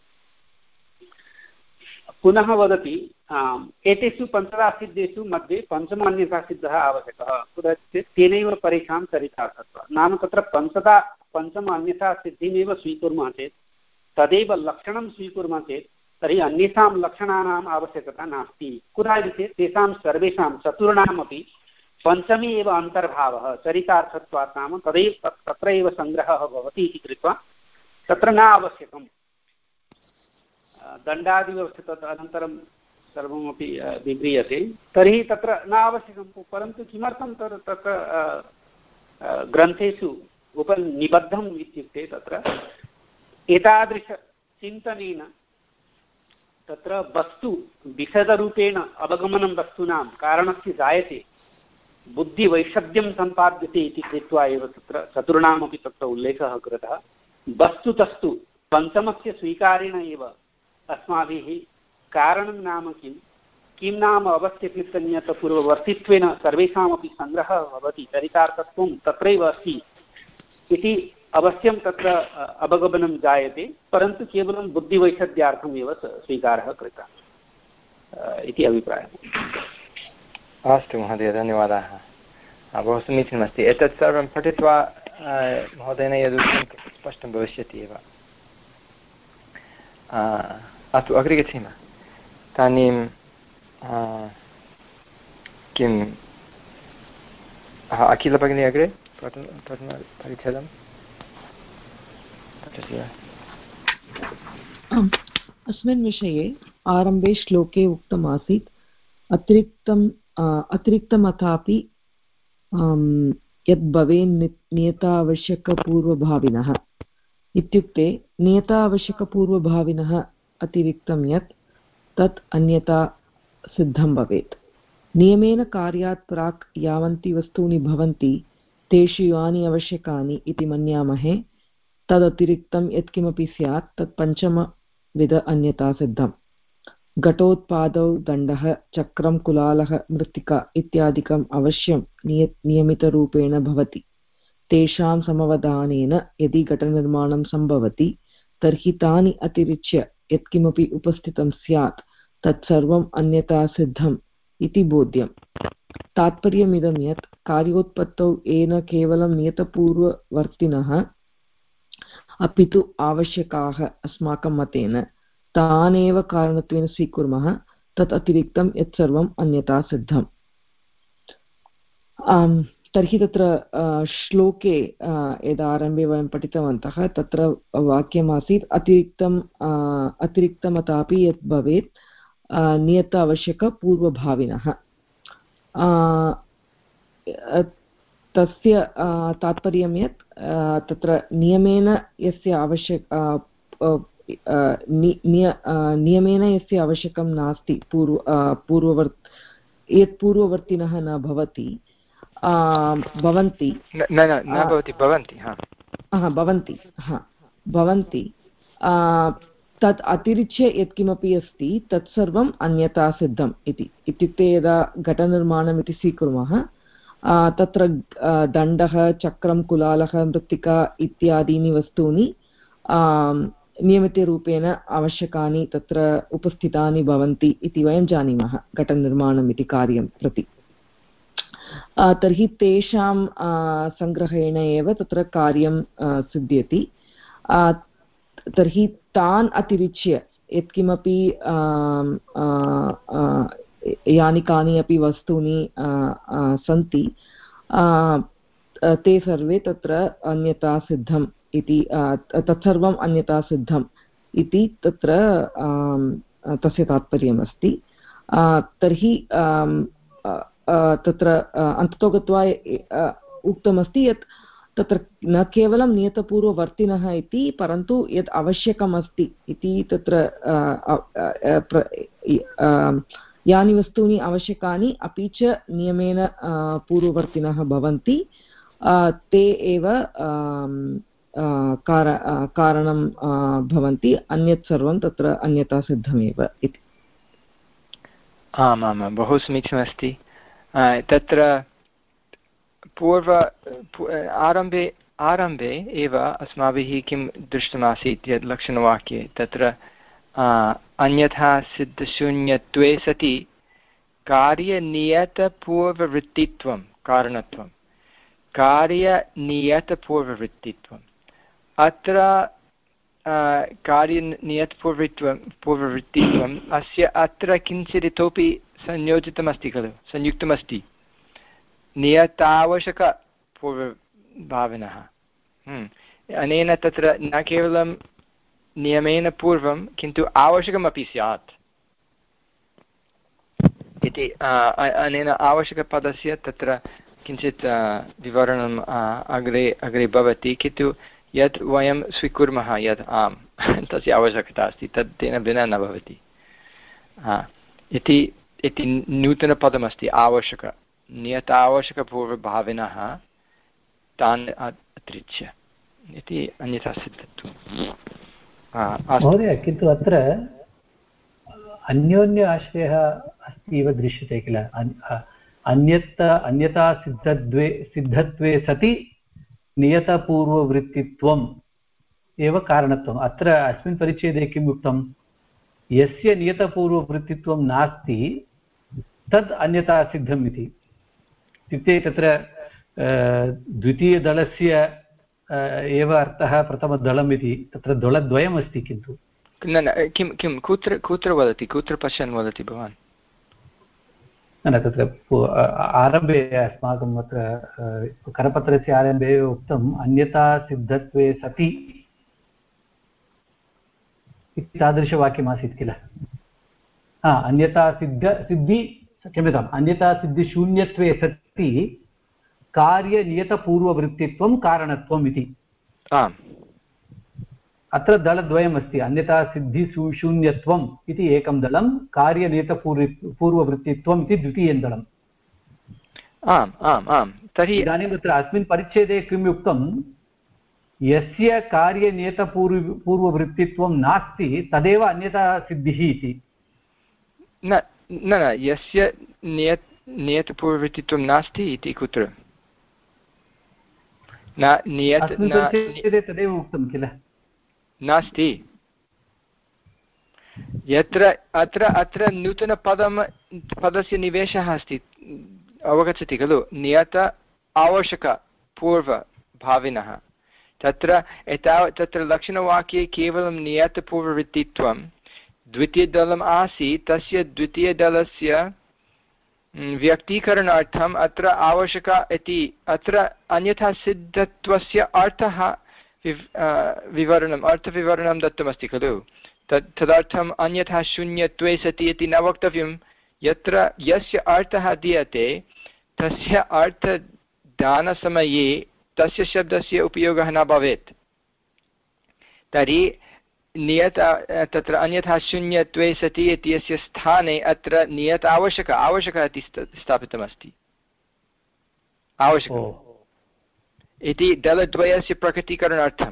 पुनः वदति एतेषु पञ्चदासिद्धेषु मध्ये पञ्चम अन्यथासिद्धः आवश्यकः। कुतः तेनैव परेषां चरितार्थत्वं नाम तत्र पञ्चदा पञ्चम अन्यथासिद्धिमेव स्वीकुर्मः चेत् तदेव लक्षणं स्वीकुर्मः चेत् तर्हि अन्येषां लक्षणानाम् आवश्यकता नास्ति। कुतः इति चेत् तेषां सर्वेषां चतुर्णामपि पञ्चमी एव अन्तर्भावः चरितार्थत्वात् नाम तदैव तत्र एव सङ्ग्रहः भवति इति कृत्वा तत्र न आवश्यकं दण्डादिव्यवस्था अनन्तरं सर्वमपि विव्रियते तर्हि तत्र न आवश्यकं। परन्तु किमर्थं तत्र तत्र ग्रन्थेषु उपनिबद्धम् इत्युक्ते तत्र एतादृशचिन्तनेन तत्र वस्तु विशदरूपेण अवगमनं वस्तूनां कारणस्य जायते बुद्धिवैषद्यं सम्पाद्यते इति कृत्वा एव तत्र चतुर्णामपि तत्र उल्लेखः कृतः। वस्तुतस्तु पञ्चमस्य स्वीकारेण एव अस्माभिः कारणं नाम किं किं नाम अवस्थितनियतपूर्ववर्तित्वेन सर्वेषामपि सङ्ग्रहः भवति चरितार्थत्वं तत्रैव अस्ति इति अवश्यं तत्र अवगमनं जायते, परन्तु केवलं बुद्धिवैषद्यार्थमेव स्वीकारः कृतः इति अभिप्रायः। अस्तु महोदय, धन्यवादाः। बहु समीचीनमस्ति। एतत् सर्वं पठित्वा महोदयेन यदुक्तं स्पष्टं भविष्यति एव। अस्तु, अग्रे गच्छेम। इदानीं किम् अखिलभगिनी अग्रे प्रथमपरिच्छेदं अस्मिन् विषये आरम्भे श्लोके उक्तमासीत् अतिरिक्तम् अतिरिक्तमथापि यद् भवेन् नियतावश्यकपूर्वभाविनः इत्युक्ते नियतावश्यकपूर्वभाविनः अतिरिक्तं यत् तत् अन्यथा सिद्धं भवेत्। नियमेन कार्यात् प्राक् यावन्ति वस्तूनि भवन्ति तेषु यानि आवश्यकानि इति मन्यामहे तदतिरिक्तं यत्किमपि स्यात् तत् पञ्चमविध अन्यथा सिद्धम्। घटोत्पादौ दण्डः चक्रं कुलालः मृत्तिका इत्यादिकम् अवश्यं निय नियमितरूपेण भवति। तेषां समवधानेन यदि घटनिर्माणं सम्भवति तर्हि तानि अतिरिच्य यत्किमपि उपस्थितं स्यात् तत्सर्वम् अन्यथा सिद्धम् इति बोध्यम्। तात्पर्यमिदं यत् कार्योत्पत्तौ येन केवलं नियतपूर्ववर्तिनः अपि तु आवश्यकाः अस्माकं मतेन तानेव कारणत्वेन स्वीकुर्मः तत् अतिरिक्तं यत् सर्वम् अन्यथा सिद्धम्। तर्हि तत्र श्लोके यदारम्भे वयं पठितवन्तः तत्र वाक्यमासीत् अतिरिक्तम् अतिरिक्तमतापि यत् भवेत् नियत आवश्यकपूर्वभाविनः। तस्य तात्पर्यं यत् तत्र नियमेन यस्य आवश्यक नियमेन यस्य आवश्यकं नास्ति पूर्व पूर्ववर् यत् पूर्ववर्तिनः न भवति भवन्ति न न भवति भवन्ति हा भवन्ति हा भवन्ति तत् अतिरिच्य यत्किमपि अस्ति तत्सर्वम् अन्यथा सिद्धम् इति। इत्युक्ते यदा घटनिर्माणम् इति स्वीकुर्मः तत्र दण्डः चक्रं कुलालः मृत्तिका इत्यादीनि वस्तूनि नियमितरूपेण आवश्यकानि तत्र उपस्थितानि भवन्ति इति वयं जानीमः घटनिर्माणम् इति कार्यं प्रति। तर्हि तेषां सङ्ग्रहेण एव तत्र कार्यं सिद्ध्यति। तर्हि तान् अतिरिच्य यत्किमपि यानि कानि अपि वस्तूनि सन्ति ते सर्वे तत्र अन्यथा सिद्धम् इति तत्सर्वम् अन्यथा सिद्धम् इति तत्र तस्य तात्पर्यमस्ति। तर्हि तत्र अन्ततो गत्वा उक्तमस्ति यत् तत्र न केवलं नियतपूर्ववर्तिनः इति परन्तु यत् आवश्यकमस्ति इति तत्र यानि वस्तूनि आवश्यकानि अपि च नियमेन पूर्ववर्तिनः भवन्ति ते एव कारणं भवन्ति, अन्यत् सर्वं तत्र अन्यथा सिद्धमेव इति। आम् आम् बहु समीचीनमस्ति। तत्र पूर्व आरम्भे आरम्भे एव अस्माभिः किं दृष्टमासीत् यत् लक्षणवाक्ये तत्र अन्यथा सिद्धशून्यत्वे सति कार्यनियतपूर्ववृत्तित्वं कारणत्वं कार्यनियतपूर्ववृत्तित्वम् अत्र कार्यनियतपूर्ववृत्तित्वं पूर्ववृत्तित्वम् अस्य अत्र किञ्चित् इतोपि संयोजितमस्ति खलु संयुक्तमस्ति नियतावश्यकपूर्वभाविनः। अनेन तत्र न केवलं नियमेन पूर्वं किन्तु आवश्यकमपि स्यात् इति अनेन आवश्यकपदस्य तत्र किञ्चित् विवरणम् अग्रे अग्रे भवति, किन्तु यत् वयं स्वीकुर्मः यत् आम् तस्य आवश्यकता अस्ति तत् तेन विना न भवति इति इति नूतनपदमस्ति आवश्यक नियतावश्यकपूर्वभाविनः तान् अतिरिच्य इति अन्यथा सिद्धत्वम्। महोदय, किन्तु अत्र अन्योन्य आश्रयः अस्ति इव दृश्यते किल अन्यत् अन्यथा सिद्धत्वे सिद्धत्वे सति नियतपूर्ववृत्तित्वम् एव कारणत्वम् अत्र अस्मिन् परिच्छेदे किम् उक्तं यस्य नियतपूर्ववृत्तित्वं नास्ति तद् अन्यथा सिद्धम् इति इत्युक्ते तत्र द्वितीयदलस्य एव अर्थः प्रथमदलम् इति तत्र दलद्वयमस्ति किन्तु न न किं किं कुत्र कुत्र वदति कुत्र पश्यन् वदति भवान् न तत्र आरम्भे अस्माकम् अत्र करपत्रस्य आरम्भे एव उक्तम् अन्यथा सिद्धत्वे सति इति तादृशवाक्यमासीत् किल हा अन्यथा सिद्ध सिद्धि क्षम्यताम् अन्यथा सिद्धिशून्यत्वे सति कार्यनियतपूर्ववृत्तित्वं कारणत्वम् इति आम् अत्र दलद्वयमस्ति अन्यथा सिद्धिशून्यत्वम् इति एकं दलं कार्यनियतपूर्व पूर्ववृत्तित्वम् इति द्वितीयं दलम् आम् आम् आम् तर्हि इदानीम् अत्र अस्मिन् परिच्छेदे किम् उक्तं यस्य कार्यनियतपूर्व पूर्ववृत्तित्वं नास्ति तदेव अन्यथा सिद्धिः इति न न यस्य नियत नियतपूर्ववृत्तित्वं नास्ति इति कुत्र न नियत तदेव उक्तं किल नास्ति यत्र अत्र अत्र नूतनपदं पदस्य निवेशः अस्ति अवगच्छति खलु नियत आवश्यकपूर्वभाविनः तत्र एतावत् तत्र लक्षणवाक्ये केवलं नियतपूर्ववृत्तित्वं द्वितीयदलम् आसीत् तस्य द्वितीयदलस्य व्यक्तीकरणार्थम् अत्र आवश्यक इति अत्र अन्यथा सिद्धत्वस्य अर्थः विवरणम् अर्थविवरणं दत्तमस्ति खलु तत् तदर्थम् अन्यथा शून्यत्वे सति इति न वक्तव्यं यत्र यस्य अर्थः दीयते तस्य अर्थदानसमये तस्य शब्दस्य उपयोगः न भवेत् तर्हि नियत तत्र अन्यथा शून्यत्वे सति इत्यस्य स्थाने अत्र नियत आवश्यक आवश्यकः इति स्थापितमस्ति आवश्यकम् इति दलद्वयस्य प्रकटीकरणार्थम्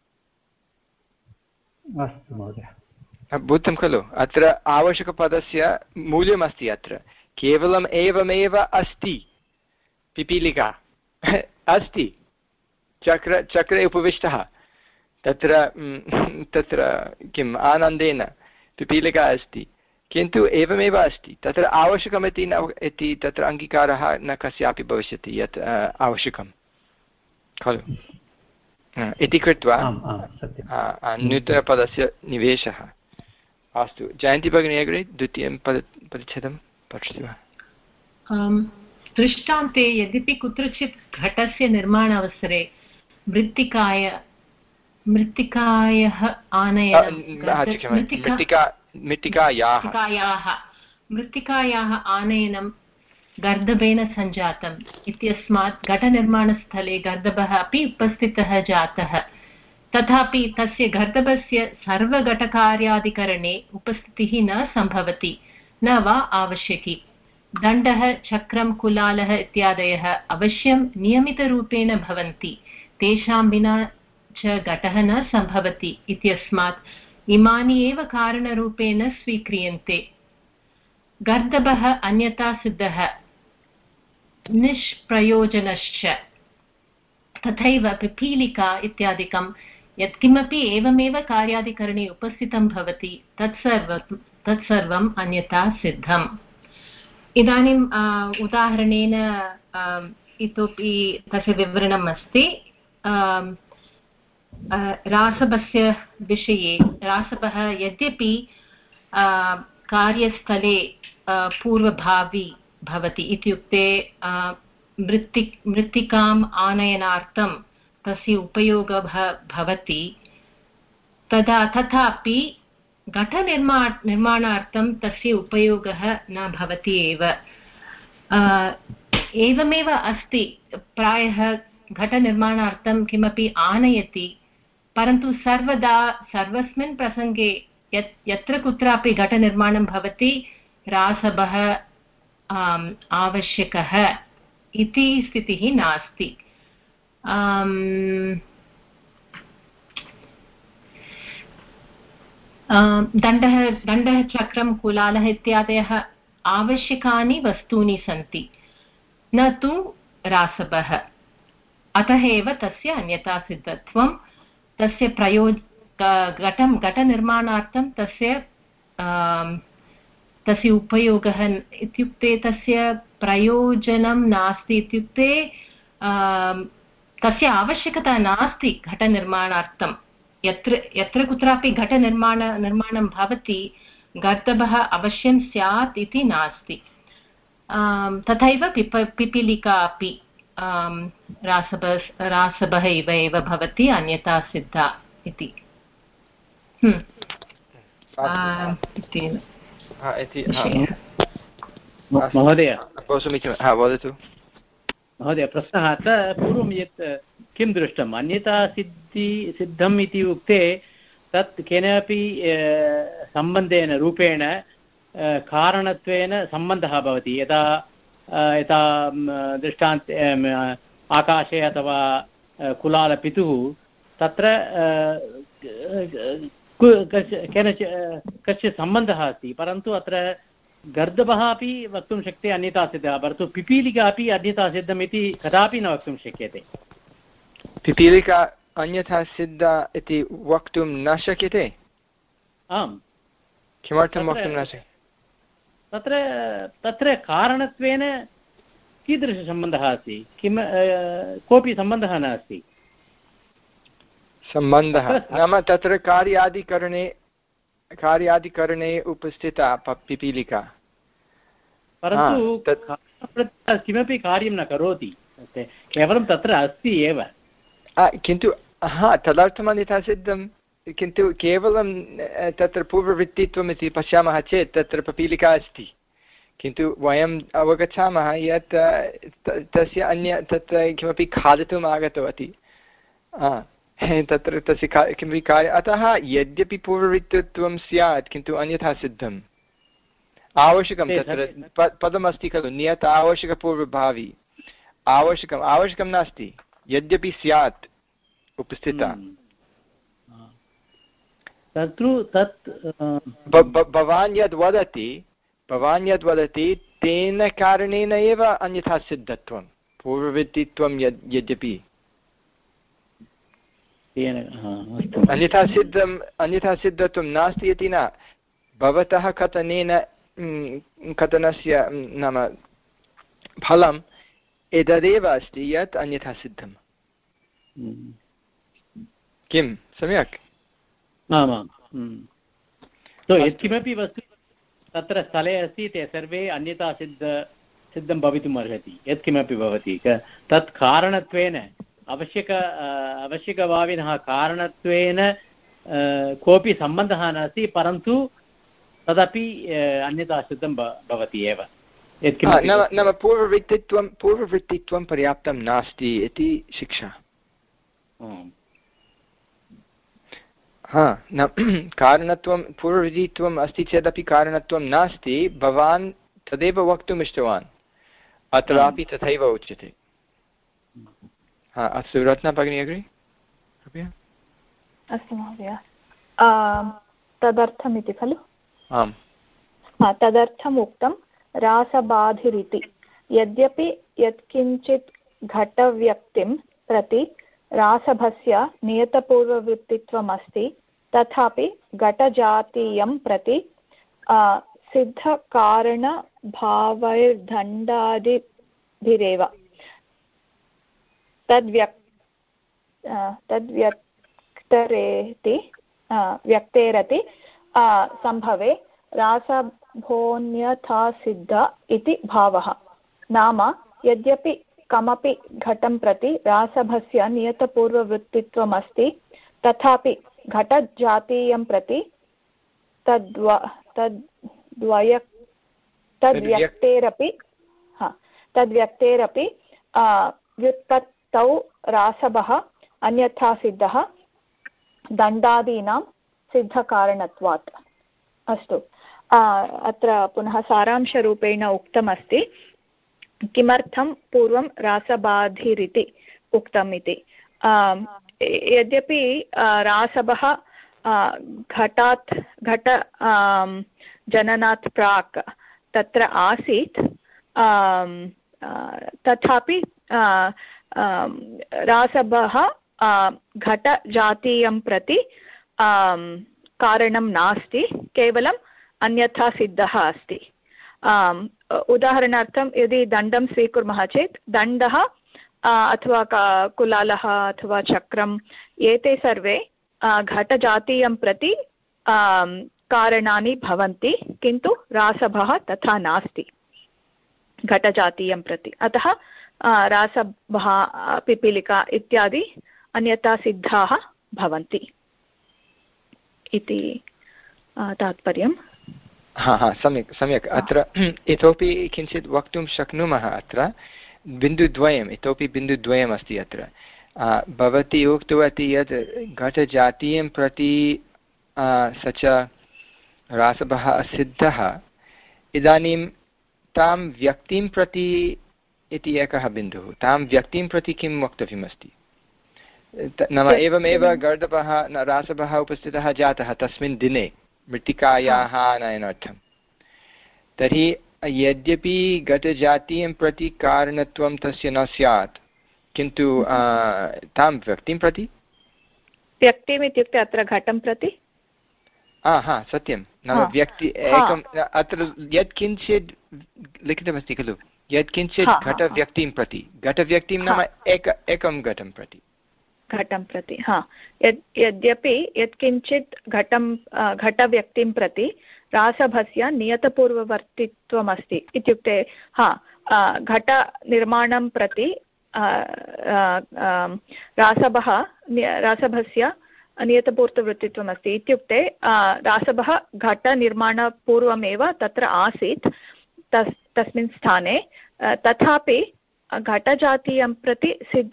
अस्तु महोदय भूतं खलु अत्र आवश्यकपदस्य मूल्यमस्ति अत्र केवलम् एवमेव अस्ति पिपीलिका अस्ति चक्र चक्रे उपविष्टः तत्र तत्र किम् आनन्देन पिपीलिका अस्ति किन्तु एवमेव अस्ति तत्र आवश्यकमिति न इति तत्र अङ्गीकारः न कस्यापि भविष्यति यत् आवश्यकं खलु इति कृत्वा नूतनपदस्य निवेशः अस्तु जयन्ती भगिनी अग्रे द्वितीयं पद परिच्छेदं पठति वा दृष्टान्ते यद्यपि कुत्रचित् घटस्य निर्माणावसरे मृत्तिकाय मृत्तिकायाः आनयनं मृत्तिकायाः मृत्तिकायाः आनयनं गर्दभेन सञ्जातम् इत्यस्मात् घटनिर्माणस्थले गर्दभः अपि उपस्थितः जातः तथापि तस्य गर्दभस्य सर्वघटकार्यादिकरणे उपस्थितिः न सम्भवति न वा आवश्यकी दण्डः चक्रं कुलालः इत्यादयः अवश्यं नियमितरूपेण भवन्ति तेषां विना च घटः न सम्भवति इत्यस्मात् इमानि एव कारणरूपेण स्वीक्रियन्ते गर्दभः अन्यथा सिद्धः निष्प्रयोजनश्च तथैव पिपीलिका इत्यादिकं यत्किमपि एवमेव कार्यादिकरणे उपस्थितं भवति तत्सर्वं तत्सर्वम् अन्यथा सिद्धम् इदानीम् उदाहरणेन इतोपि तस्य विवरणम् अस्ति रासभस्य विषये रासभः यद्यपि कार्यस्थले पूर्वभावी भवति इत्युक्ते मृत्ति मृत्तिकाम् आनयनार्थं तस्य उपयोगः भवति तदा तथापि घटनिर्मा निर्माणार्थं तस्य उपयोगः न भवति एव एवमेव अस्ति प्रायः घटनिर्माणार्थं किमपि आनयति परन्तु सर्वदा सर्वस्मिन् प्रसङ्गे यत् यत्र कुत्रापि घटनिर्माणं भवति रासभः आवश्यकः इति स्थितिः नास्ति दण्डः दण्डः चक्रं कुलालः इत्यादयः आवश्यकानि वस्तूनि सन्ति, न तु रासभः। अतः एव तस्य अन्यथासिद्धत्वं, तस्य प्रयो घटं घटनिर्माणार्थं तस्य तस्य उपयोगः इत्युक्ते तस्य प्रयोजनं नास्ति, इत्युक्ते तस्य आवश्यकता नास्ति घटनिर्माणार्थं। यत्र यत्र कुत्रापि घटनिर्माण निर्माणं भवति गर्दभः अवश्यं स्यात् इति नास्ति। तथैव पिप पिपीलिका अपि रासभः रासभः इव एव भवति, अन्यथा सिद्धा इति। महोदय वदतु। महोदय, प्रश्नः अत्र पूर्वं यत् किं दृष्टम्, अन्यथा सिद्धि सिद्धम् इति उक्ते तत् केनापि सम्बन्धेन रूपेण कारणत्वेन सम्बन्धः भवति। यथा यथा दृष्टान्त आकाशे अथवा कुलालपितुः, तत्र केनचित् कश्चित् सम्बन्धः अस्ति, परन्तु अत्र गर्दभः अपि वक्तुं शक्यते अन्यथा सिद्धः, परन्तु पिपीलिका अपि अन्यथा सिद्धम् इति कदापि न वक्तुं शक्यते। पिपीलिका अन्यथा सिद्धा इति वक्तुं न शक्यते। आम्, किमर्थं वक्तुं न शक्यते? तत्र तत्र कारणत्वेन कीदृशसम्बन्धः अस्ति? किं कोऽपि सम्बन्धः नास्ति। सम्बन्धः नाम तत्र कार्यादिकरणे कार्यादिकरणे उपस्थिता पिपीलिका, परन्तु किमपि कार्यं न करोति, केवलं तत्र अस्ति एव। किन्तु हा तदर्थम् अन्यथा सिद्धं, किन्तु केवलं तत्र पूर्ववृत्तित्वम् इति पश्यामः चेत् तत्र पिपीलिका अस्ति, किन्तु वयम् अवगच्छामः यत् तस्य अन्य तत्र किमपि खादितुम् आगतवती, तत्र तस्य किमपि कार्य, अतः यद्यपि पूर्ववृत्तित्वं स्यात् किन्तु अन्यथा सिद्धम् आवश्यकं। तत्र पदमस्ति खलु, नियत आवश्यकपूर्वभावी। आवश्यकम् आवश्यकं नास्ति, यद्यपि स्यात् उपस्थिता। भवान् यद् वदति भवान् यद् वदति तेन कारणेन एव अन्यथा सिद्धत्वं, पूर्ववृत्तित्वं यद् यद्यपि अन्यथा सिद्धम् अन्यथा सिद्धत्वं नास्ति इति न, भवतः कथनेन कथनस्य नाम फलम् एतदेव अस्ति यत् अन्यथा सिद्धम्। किं सम्यक्? आमां, तो यत्किमपि वस्तु तत्र स्थले अस्ति ते सर्वे अन्यथा सिद्ध सिद्धं भवितुम् अर्हति। यत्किमपि भवति तत् कारणत्वेन आवश्यक आवश्यकभाविनः कारणत्वेन कोऽपि सम्बन्धः नास्ति, परन्तु तदपि अन्यथा सिद्धं भवति एव। नाम पूर्ववृत्तित्वं पूर्ववृत्तित्वं पर्याप्तं नास्ति इति शिक्षा। हा न कारणत्वं पूर्ववृत्तित्वम् अस्ति चेदपि कारणत्वं नास्ति, भवान् तदेव वक्तुम् इष्टवान्, अत्रापि तथैव उच्यते। हा अस्तु, रत्ना भगिनी अग्रे कृपया। अस्तु महोदय, तदर्थमिति खलु? आम्, तदर्थम् उक्तं रासबाधिरिति। यद्यपि यत्किञ्चित् घटव्यक्तिं प्रति रासभस्य नियतपूर्ववृत्तित्वम् अस्ति, तथापि घटजातीयं प्रति सिद्धकारणभावैर्दण्डादिभिरेव तद्व्यक् तद्व्यक्तरेति व्यक्तेरति सम्भवे रासभोऽन्यथासिद्ध इति भावः। नाम यद्यपि कमपि घटं प्रति रासभस्य नियतपूर्ववृत्तित्वम् अस्ति, तथापि घटजातीयं प्रति तद्व तद्वय तद्व्यक्तेरपि हा तद्व्यक्तेरपि व्युत्पत्तौ रासभः अन्यथा सिद्धः दण्डादीनां सिद्धकारणत्वात्। अस्तु, अत्र पुनः सारांशरूपेण उक्तमस्ति किमर्थं पूर्वं रासबाधिरिति उक्तम् इति। यद्यपि रासभः घटात् घट जननात् प्राक् तत्र आसीत्, तथापि रासभः घटजातीयं प्रति कारणं नास्ति, केवलम् अन्यथा सिद्धः अस्ति। उदाहरणार्थं यदि दण्डं स्वीकुर्मः चेत् दण्डः अथवा कुलालः अथवा चक्रम् एते सर्वे घटजातीयं प्रति कारणानि भवन्ति, किन्तु रासभः तथा नास्ति घटजातीयं प्रति। अतः रासभः पिपीलिका इत्यादि अन्यथा सिद्धाः भवन्ति इति तात्पर्यं। हा हा सम्यक् सम्यक्। अत्र इतोपि किञ्चित् वक्तुं शक्नुमः। अत्र बिन्दुद्वयम् इतोपि बिन्दुद्वयम् अस्ति। अत्र भवती उक्तवती यत् घटजातीयं प्रति स च रासभः असिद्धः। इदानीं तां व्यक्तिं प्रति इति एकः बिन्दुः, तां व्यक्तिं प्रति किं वक्तव्यमस्ति? नाम एवमेव गर्दभः रासभः उपस्थितः जातः तस्मिन् दिने मृत्तिकायाः आनयनार्थं, तर्हि यद्यपि घटजातीयं प्रति कारणत्वं तस्य न स्यात्, किन्तु तां व्यक्तिं प्रति व्यक्तिम् इत्युक्ते अत्र घटं प्रति हा हा सत्यं। नाम व्यक्ति एकम् अत्र यत्किञ्चित् लिखितमस्ति खलु, यत्किञ्चित् घटव्यक्तिं प्रति, घटव्यक्तिं नाम एक एकं घटं प्रति घटं प्रति हा यद् यद्यपि यत्किञ्चित् घटं घटव्यक्तिं प्रति रासभस्य नियतपूर्ववर्तित्वमस्ति इत्युक्ते हा घटनिर्माणं प्रति रासभः रासभस्य नियतपूर्ववृत्तित्वमस्ति इत्युक्ते रासभः घटनिर्माणपूर्वमेव तत्र आसीत् तस् तस्मिन् स्थाने, तथापि घटजातीयं प्रति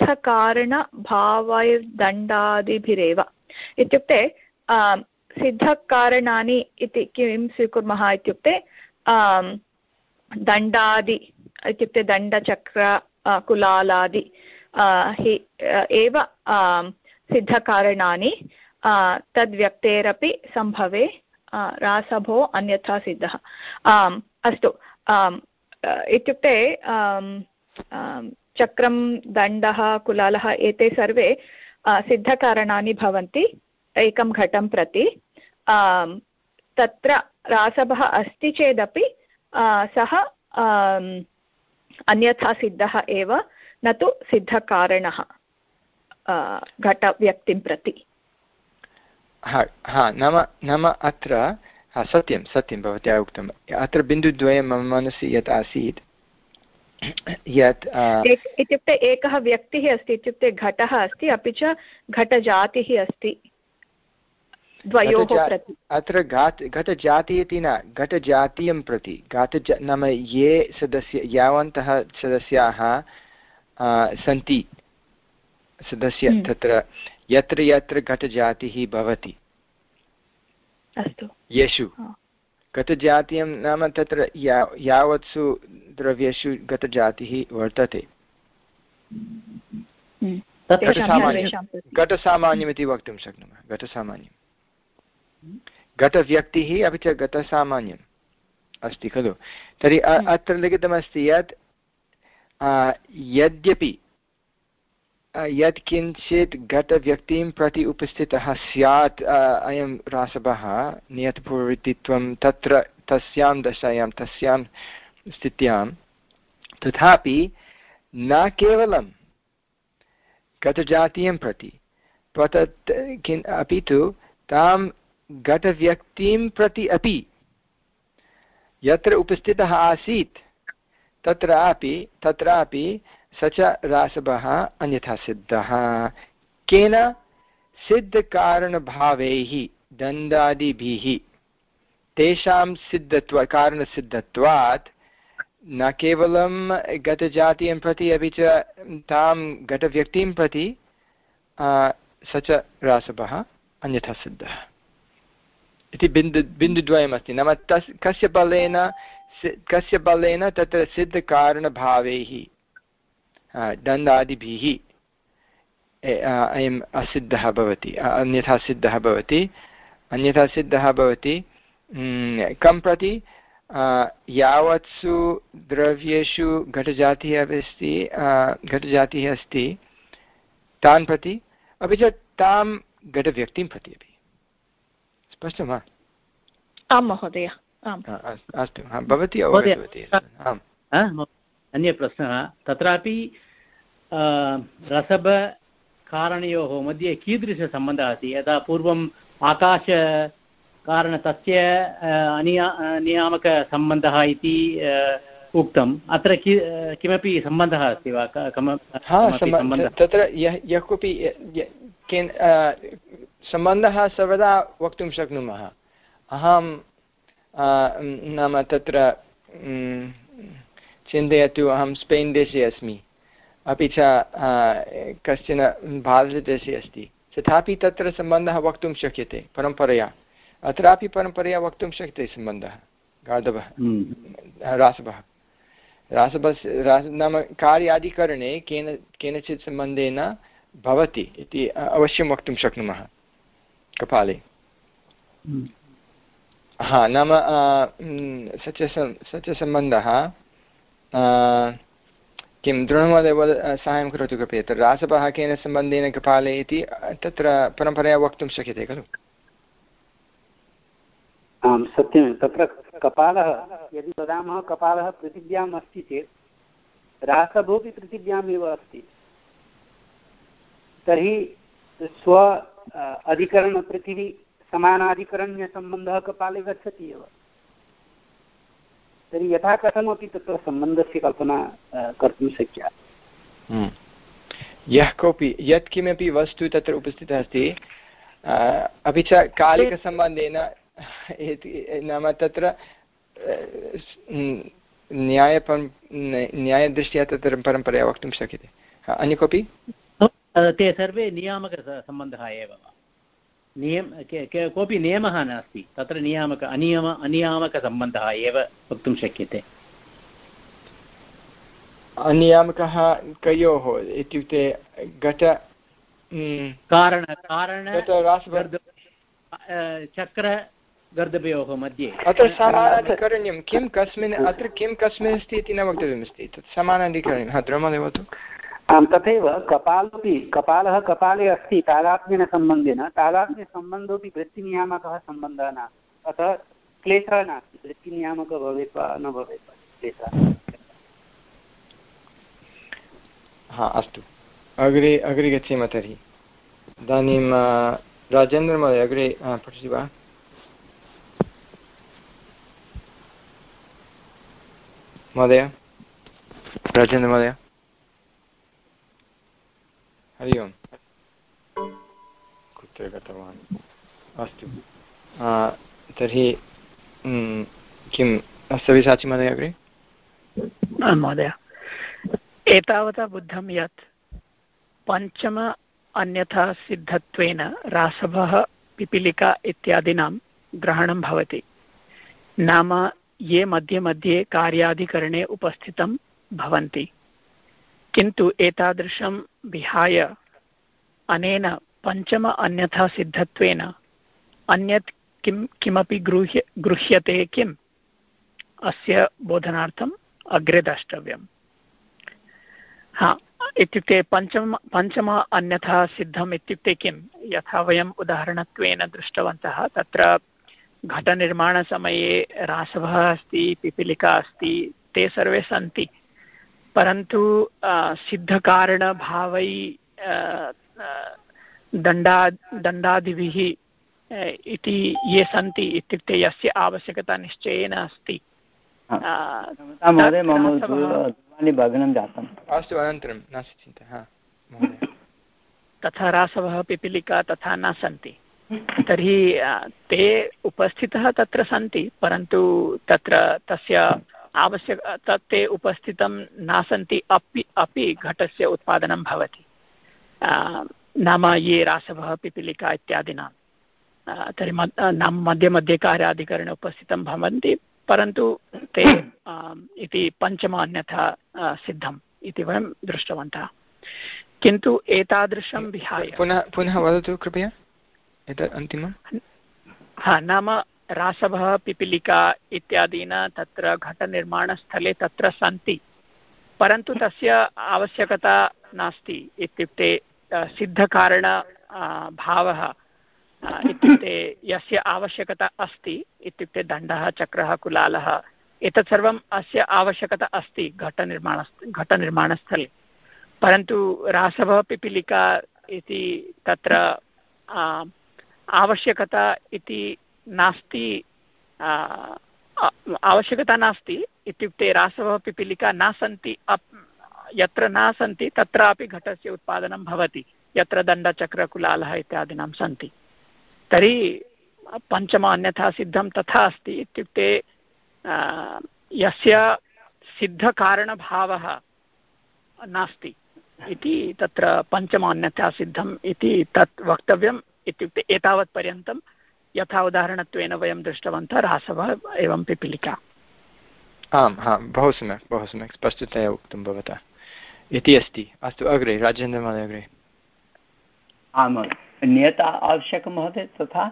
सिद्धकारणभावैर्दण्डादिभिरेव इत्युक्ते सिद्धकारणानि इति किं स्वीकुर्मः इत्युक्ते दण्डादि इत्युक्ते दण्डचक्र कुलालादि हि एव सिद्धकारणानि तद्व्यक्तेरपि सम्भवे रासभो अन्यथा सिद्धः। अस्तु, इत्युक्ते चक्रं दण्डः कुलालः एते सर्वे सिद्धकारणानि भवन्ति एकं घटं प्रति। तत्र रासभः अस्ति चेदपि सः अन्यथा सिद्धः एव, न तु सिद्धकारणः घटव्यक्तिं प्रति। हा हा नाम नाम अत्र हा सत्यं सत्यं भवत्या उक्तम्। अत्र बिन्दुद्वयं मम मनसि यत् आसीत् यत् इत्युक्ते एकः व्यक्तिः अस्ति इत्युक्ते घटः अस्ति, अपि च घटजातिः अस्ति द्वयोः प्रति। अत्र घात् घटजाति इति न, घटजातीयं प्रति। घटजा नाम ये सदस्य यावन्तः सदस्याः सन्ति सदस्य तत्र यत्र यत्र घटजातिः भवति अस्तु येषु घटजातीयं नाम तत्र या यावत्सु द्रव्येषु घटजातिः वर्तते घटसामान्यमिति वक्तुं शक्नुमः। घटसामान्यं घटव्यक्तिः अपि च घटसामान्यम् अस्ति खलु। तर्हि अत्र लिखितमस्ति यत् यद्यपि यत्किञ्चित् घटव्यक्तिं प्रति उपस्थितः स्यात् अयं रासभः नियतपूर्ववृत्तित्वं तत्र तस्यां दशायां तस्यां स्थित्यां, तथापि न केवलं घटजातीयं प्रति पतत् किन् अपि तु तां घटव्यक्तिं प्रति अपि यत्र उपस्थितः आसीत् तत्रापि तत्रापि स च रासभः अन्यथा सिद्धः। केन? सिद्धकारणभावैः दण्डादिभिः तेषां सिद्धत्व कारणसिद्धत्वात् न केवलं घटजातीयं प्रति अपि च तां घटव्यक्तिं प्रति स च रासभः अन्यथा सिद्धः इति बिन्दु बिन्दुद्वयमस्ति। नाम तस् कस्य बलेन कस्य बलेन तत्र सिद्धकारणभावैः दण्डादिभिः अयम् असिद्धः भवति अन्यथा सिद्धः भवति। अन्यथा सिद्धः भवति कं प्रति यावत्सु द्रव्येषु घटजातिः अस्ति घटजातिः अस्ति तान् प्रति अपि च तां घटव्यक्तिं प्रति अपि स्पष्टं वा? आं महोदय। अस्तु भवती अवगतवती। आम् अन्य प्रश्नः तत्रापि रसभकारणयोः मध्ये कीदृशसम्बन्धः अस्ति? यदा पूर्वम् आकाशकारण तस्य अनिया नियामकसम्बन्धः इति उक्तम्, अत्र कि किमपि सम्बन्धः अस्ति वा? तत्र यः यः कोऽपि केन सम्बन्धः सर्वदा वक्तुं शक्नुमः। अहं नाम तत्र चिन्तयतु अहं स्पेन् देशे अस्मि, अपि च कश्चन भारतदेशे अस्ति, तथापि तत्र सम्बन्धः वक्तुं शक्यते परम्परया। अत्रापि परम्परया वक्तुं शक्यते सम्बन्धः गार्धवः रासवः रासवस्य रास नाम कार्यादिकरणे केन केनचित् सम्बन्धेन भवति इति अवश्यं वक्तुं शक्नुमः कपाले। हा नाम स च स च सम्बन्धः किं दृढमहोदय वद साहाय्यं करोतु कृपया। तत्र रासवः केन सम्बन्धेन कपाले इति तत्र परम्परया वक्तुं शक्यते खलु? आं सत्यमेव। तत्र कपालः यदि वदामः कपालः पृथिव्याम् अस्ति चेत् रासवोऽपि पृथिव्यामेव अस्ति, तर्हि स्व अधिकरणपृथिवी समानाधिकरण्यसम्बन्धः कपाले गच्छति एव। तर्हि यथा कथमपि तत्र सम्बन्धस्य कल्पना कर्तुं शक्या। यः कोऽपि यत्किमपि वस्तु तत्र उपस्थितः अस्ति अपि च कालिकसम्बन्धेन नाम तत्र न्यायपरं न्यायदृष्ट्या तत्र परम्परया वक्तुं शक्यते। अन्य कोऽपि? ते सर्वे नियामकसम्बन्धः एव। नियम कोऽपि नियमः नास्ति तत्र, नियामक अनियम अनियामकसम्बन्धः एव वक्तुं शक्यते। अनियामकः कयोः इत्युक्ते घट कारण कारण चक्र गर्दभयोः मध्ये अत्र समानाधिकरण्यं किं कस्मिन् अत्र किं कस्मिन् अस्ति इति न वक्तव्यमस्ति। तत् समानाधिकरण्यं। हा द्रमः वदतु। आं तथैव कपालोपि कपालः कपाले अस्ति तादात्म्येन सम्बन्धेन, तादात्म्यसम्बन्धोऽपि वृत्तिनियामकः सम्बन्धः नास्ति, अतः क्लेशः नास्ति। वृत्तिनियामकः भवेत् वा न भवेत् वा क्लेशः। हा अस्तु, अग्रे अग्रे गच्छेम तर्हि। इदानीं राजेन्द्रमहोदय अग्रे पठति वा? महोदय, राजेन्द्रमहोदय, हरि ओम्। कुत्र गतवान्? अस्तु, तर्हि किं सव्यसाची महोदय अग्रे? महोदय, एतावता बुद्धं यत् पञ्चम अन्यथा सिद्धत्वेन रासवः पिपीलिका इत्यादीनां ग्रहणं भवति, नाम ये मध्ये मध्ये कार्याधिकरणे उपस्थितं भवन्ति, किन्तु एतादृशं विहाय अनेन पञ्चम अन्यथा सिद्धत्वेन अन्यत् किं किमपि गृह्य गृह्यते किम्? अस्य बोधनार्थम् अग्रे द्रष्टव्यम्। हा, इत्युक्ते पञ्चम पञ्चम अन्यथा सिद्धम् इत्युक्ते किं? यथा वयम् उदाहरणत्वेन दृष्टवन्तः, तत्र घटनिर्माणसमये रासवः अस्ति, पिपीलिका अस्ति, ते सर्वे सन्ति, परन्तु सिद्धकारणभावै दण्डा दण्डादिभिः इति ये सन्ति, इत्युक्ते यस्य आवश्यकता निश्चयेन अस्ति। महोदय मम दूरवाणी भग्नं जातम्। अस्तु, अनन्तरं नास्ति चिन्ता। तथा रासवः पिपीलिका तथा न सन्ति, तर्हि ते उपस्थितः तत्र सन्ति, परन्तु तत्र तस्य आवश्यक तत् ते उपस्थितं न सन्ति अपि अपि घटस्य उत्पादनं भवति, नाम ये रासवः पिपीलिका इत्यादीनां। तर्हि नाम मध्ये मध्ये कार्याधिकरणे उपस्थितं भवन्ति, परन्तु ते इति पञ्चम अन्यथा सिद्धम् इति वयं दृष्टवन्तः। किन्तु एतादृशं विहाय पुनः पुनः वदतु कृपया एतत् अन्तिमं। हा नाम रासवः पिपीलिका इत्यादीना तत्र घटनिर्माणस्थले तत्र सन्ति, परन्तु तस्य आवश्यकता नास्ति। इत्युक्ते सिद्धकारण भावः इत्युक्ते यस्य आवश्यकता अस्ति, इत्युक्ते दण्डः, चक्रः, कुलालः, एतत् सर्वम् अस्य आवश्यकता अस्ति घटनिर्माण घटनिर्माणस्थले, परन्तु रासवः पिपीलिका इति तत्र आवश्यकता इति नास्ति। आवश्यकता नास्ति इत्युक्ते रासवः पिपीलिका न सन्ति, यत्र न सन्ति तत्रापि घटस्य उत्पादनं भवति, यत्र दण्डचक्रकुलालः इत्यादीनां सन्ति। तर्हि पञ्चम अन्यथा सिद्धं तथा अस्ति, इत्युक्ते यस्य सिद्धकारणभावः नास्ति इति तत्र पञ्चम अन्यथा सिद्धम् इति तत् वक्तव्यम्। इत्युक्ते एतावत्पर्यन्तं यथा उदाहरणत्वेन वयं दृष्टवन्तः रासवः एवं पिपीलिका। आम् आम्, बहु सम्यक् बहु सम्यक् स्पष्टतया उक्तं भवता इति अस्ति। अस्तु, अग्रे राजेन्द्रमहोदय अग्रे। आम्, नियत आवश्यकं महोदय तथा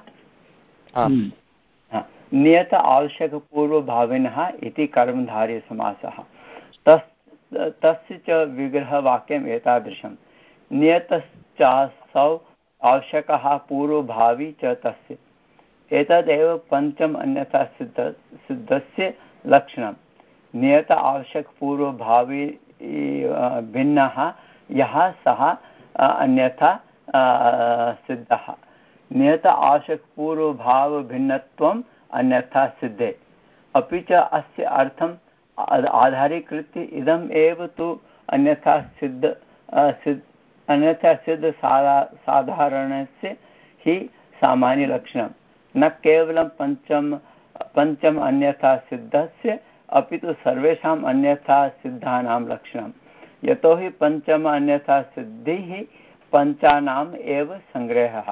नियत आवश्यकपूर्वभाविनः इति कर्मधारयसमासः। तस् तस्य च विग्रहवाक्यम् एतादृशं नियतश्चासौ आवश्यकः पूर्वभावी च तस्य। एतदेव पञ्चम अन्यथा सिद्ध सिद्धस्य लक्षणं। नियत आवश्यकपूर्वभावी भिन्नः यः सः अन्यथा सिद्धः। नियत आवश्यकपूर्वभावभिन्नत्वम् अन्यथा सिद्धे। अपि च अस्य अर्थम् आधारीकृत्य इदम् एव तु अन्यथा सिद्ध सिद्ध अन्यथा सिद्ध साधारणस्य हि सामान्यलक्षणं, न केवलं पञ्चम पञ्चम अन्यथा सिद्धस्य अपि तु सर्वेषाम् अन्यथा सिद्धानां लक्षणं। यतोहि पञ्चम अन्यथा सिद्धिः पञ्चानाम् एव सङ्ग्रहः।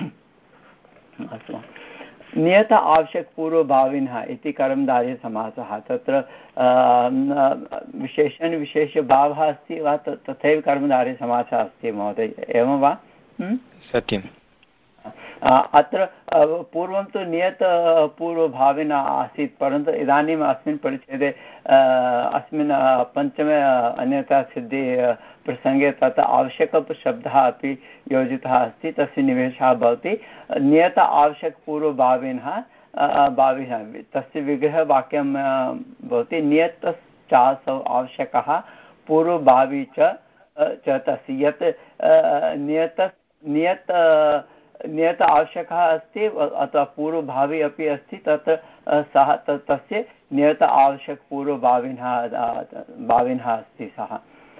नियत आवश्यकपूर्वभाविनः इति कर्मधारयसमासः। तत्र विशेषण विशेषभावः अस्ति वा तथैव कर्मधारयसमासः अस्ति महोदय, एवं वा? सत्यम्। अत्र पूर्वं तु नियत पूर्वभाविनः आसीत्, परन्तु इदानीम् अस्मिन् परिच्छेदे अस्मिन् पञ्चमे अन्यथा सिद्धि प्रसङ्गे तत् आवश्यकशब्दः अपि योजितः अस्ति, तस्य निवेशः भवति। नियत आवश्यकपूर्वभाविनः भाविनः तस्य विग्रहवाक्यं भवति नियतश्चासौ आवश्यकः पूर्वभावी च तस्य। यत् नियत नियत नियत आवश्यकः अस्ति अथवा पूर्वभावी अपि अस्ति, तत् सः तस्य नियत आवश्यकपूर्वभाविनः भाविनः अस्ति सः।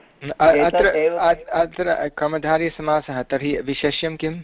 अत्र कर्मधारयसमासः, तर्हि विशेष्यं किम्?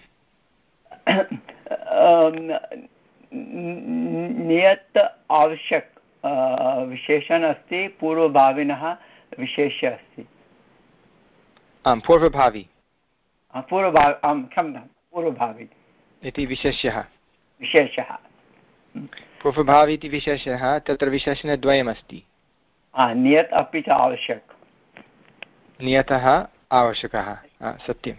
नियत आवश्यक विशेषण अस्ति, पूर्वभाविनः विशेष्य अस्ति। आम्, पूर्वभावी पूर्वभावी आं क्षम्यतां पूर्वभावी इति विशेष्यः विशेषः पूर्वभावी इति विशेषः। तत्र विशेषणद्वयमस्ति, नियत अपि च आवश्यक। नियतः आवश्यकः, सत्यं।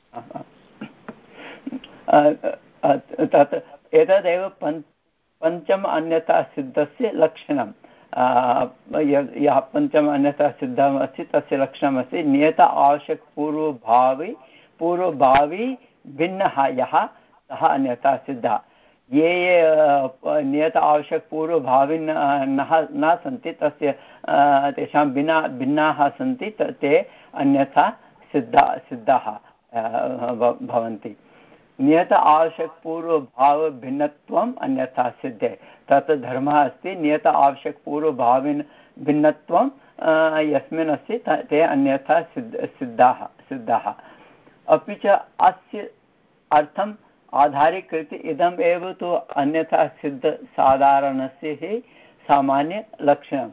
तत् एतदेव पञ्च पञ्चम अन्यथा सिद्धस्य लक्षणं। यः पञ्चम अन्यथा सिद्धम् अस्ति तस्य लक्षणमस्ति नियत आवश्यकपूर्वभावी पूर्वभावी भिन्नः यः सः अन्यथा सिद्धः। ये ये नियत आवश्यकपूर्वभाविनः न सन्ति तस्य तेषां भिन्ना भिन्नाः सन्ति, ते अन्यथा सिद्धा सिद्धाः भवन्ति। नियत आवश्यकपूर्वभावभिन्नत्वम् अन्यथा सिद्धे। तत् धर्मः अस्ति नियत आवश्यकपूर्वभाविन भिन्नत्वं यस्मिन् अस्ति ते अन्यथा सिद्ध सिद्धाः सिद्धाः। अपि च अस्य अर्थम् आधारीकृत्य इदम् एव तु अन्यथा सिद्ध साधारणस्य हि सामान्यलक्षणम्।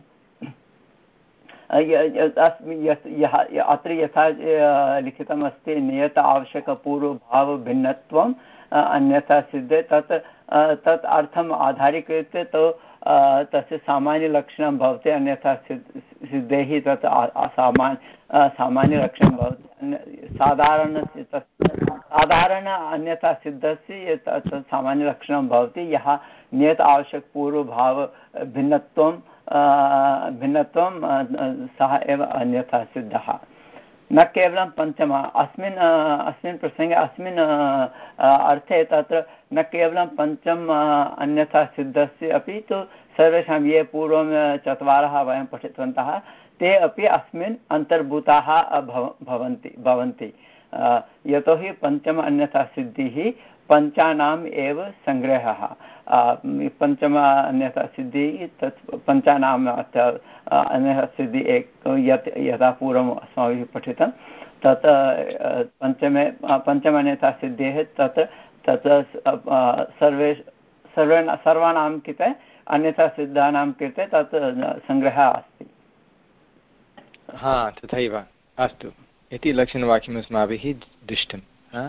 अत्र यथा लिखितमस्ति नियत आवश्यकपूर्वभावभिन्नत्वम् अन्यथा सिद्धे, तत् तत् अर्थम् आधारीकृत्य तु तस्य सामान्यलक्षणं भवति, अन्यथा सिद्धेः तत् सामान्य सामान्यलक्षणं भवति। साधारणस्य तस्य साधारण अन्यथा सिद्धस्य तत् सामान्यलक्षणं भवति यः नियत आवश्यकपूर्वभाव भिन्नत्वं भिन्नत्वं सः एव अन्यथा सिद्धः न केवलं पञ्चम अस्मिन् अस्मिन् प्रसङ्गे अस्मिन् अर्थे तत्र न केवलं पञ्चम अन्यथा सिद्धस्य अपि तु सर्वेषां ये पूर्वं चत्वारः वयं पठितवन्तः ते अपि अस्मिन् अन्तर्भूताः भवन्ति भवन्ति यतोहि पञ्चम अन्यथा सिद्धिः पञ्चानाम् एव सङ्ग्रहः पञ्चम अन्यथा सिद्धिः तत् पञ्चानाम् अन्यथा सिद्धिः एक यत् यथा पूर्वम् अस्माभिः पठितं तत् पञ्चमे पञ्चम अन्यथा सिद्धेः तत् तत् सर्वे सर्वे सर्वाणां कृते अन्यथा सिद्धानां कृते तत् सङ्ग्रहः अस्ति। हा तथैव अस्तु इति लक्षणवाक्यम् अस्माभिः दृष्टम्।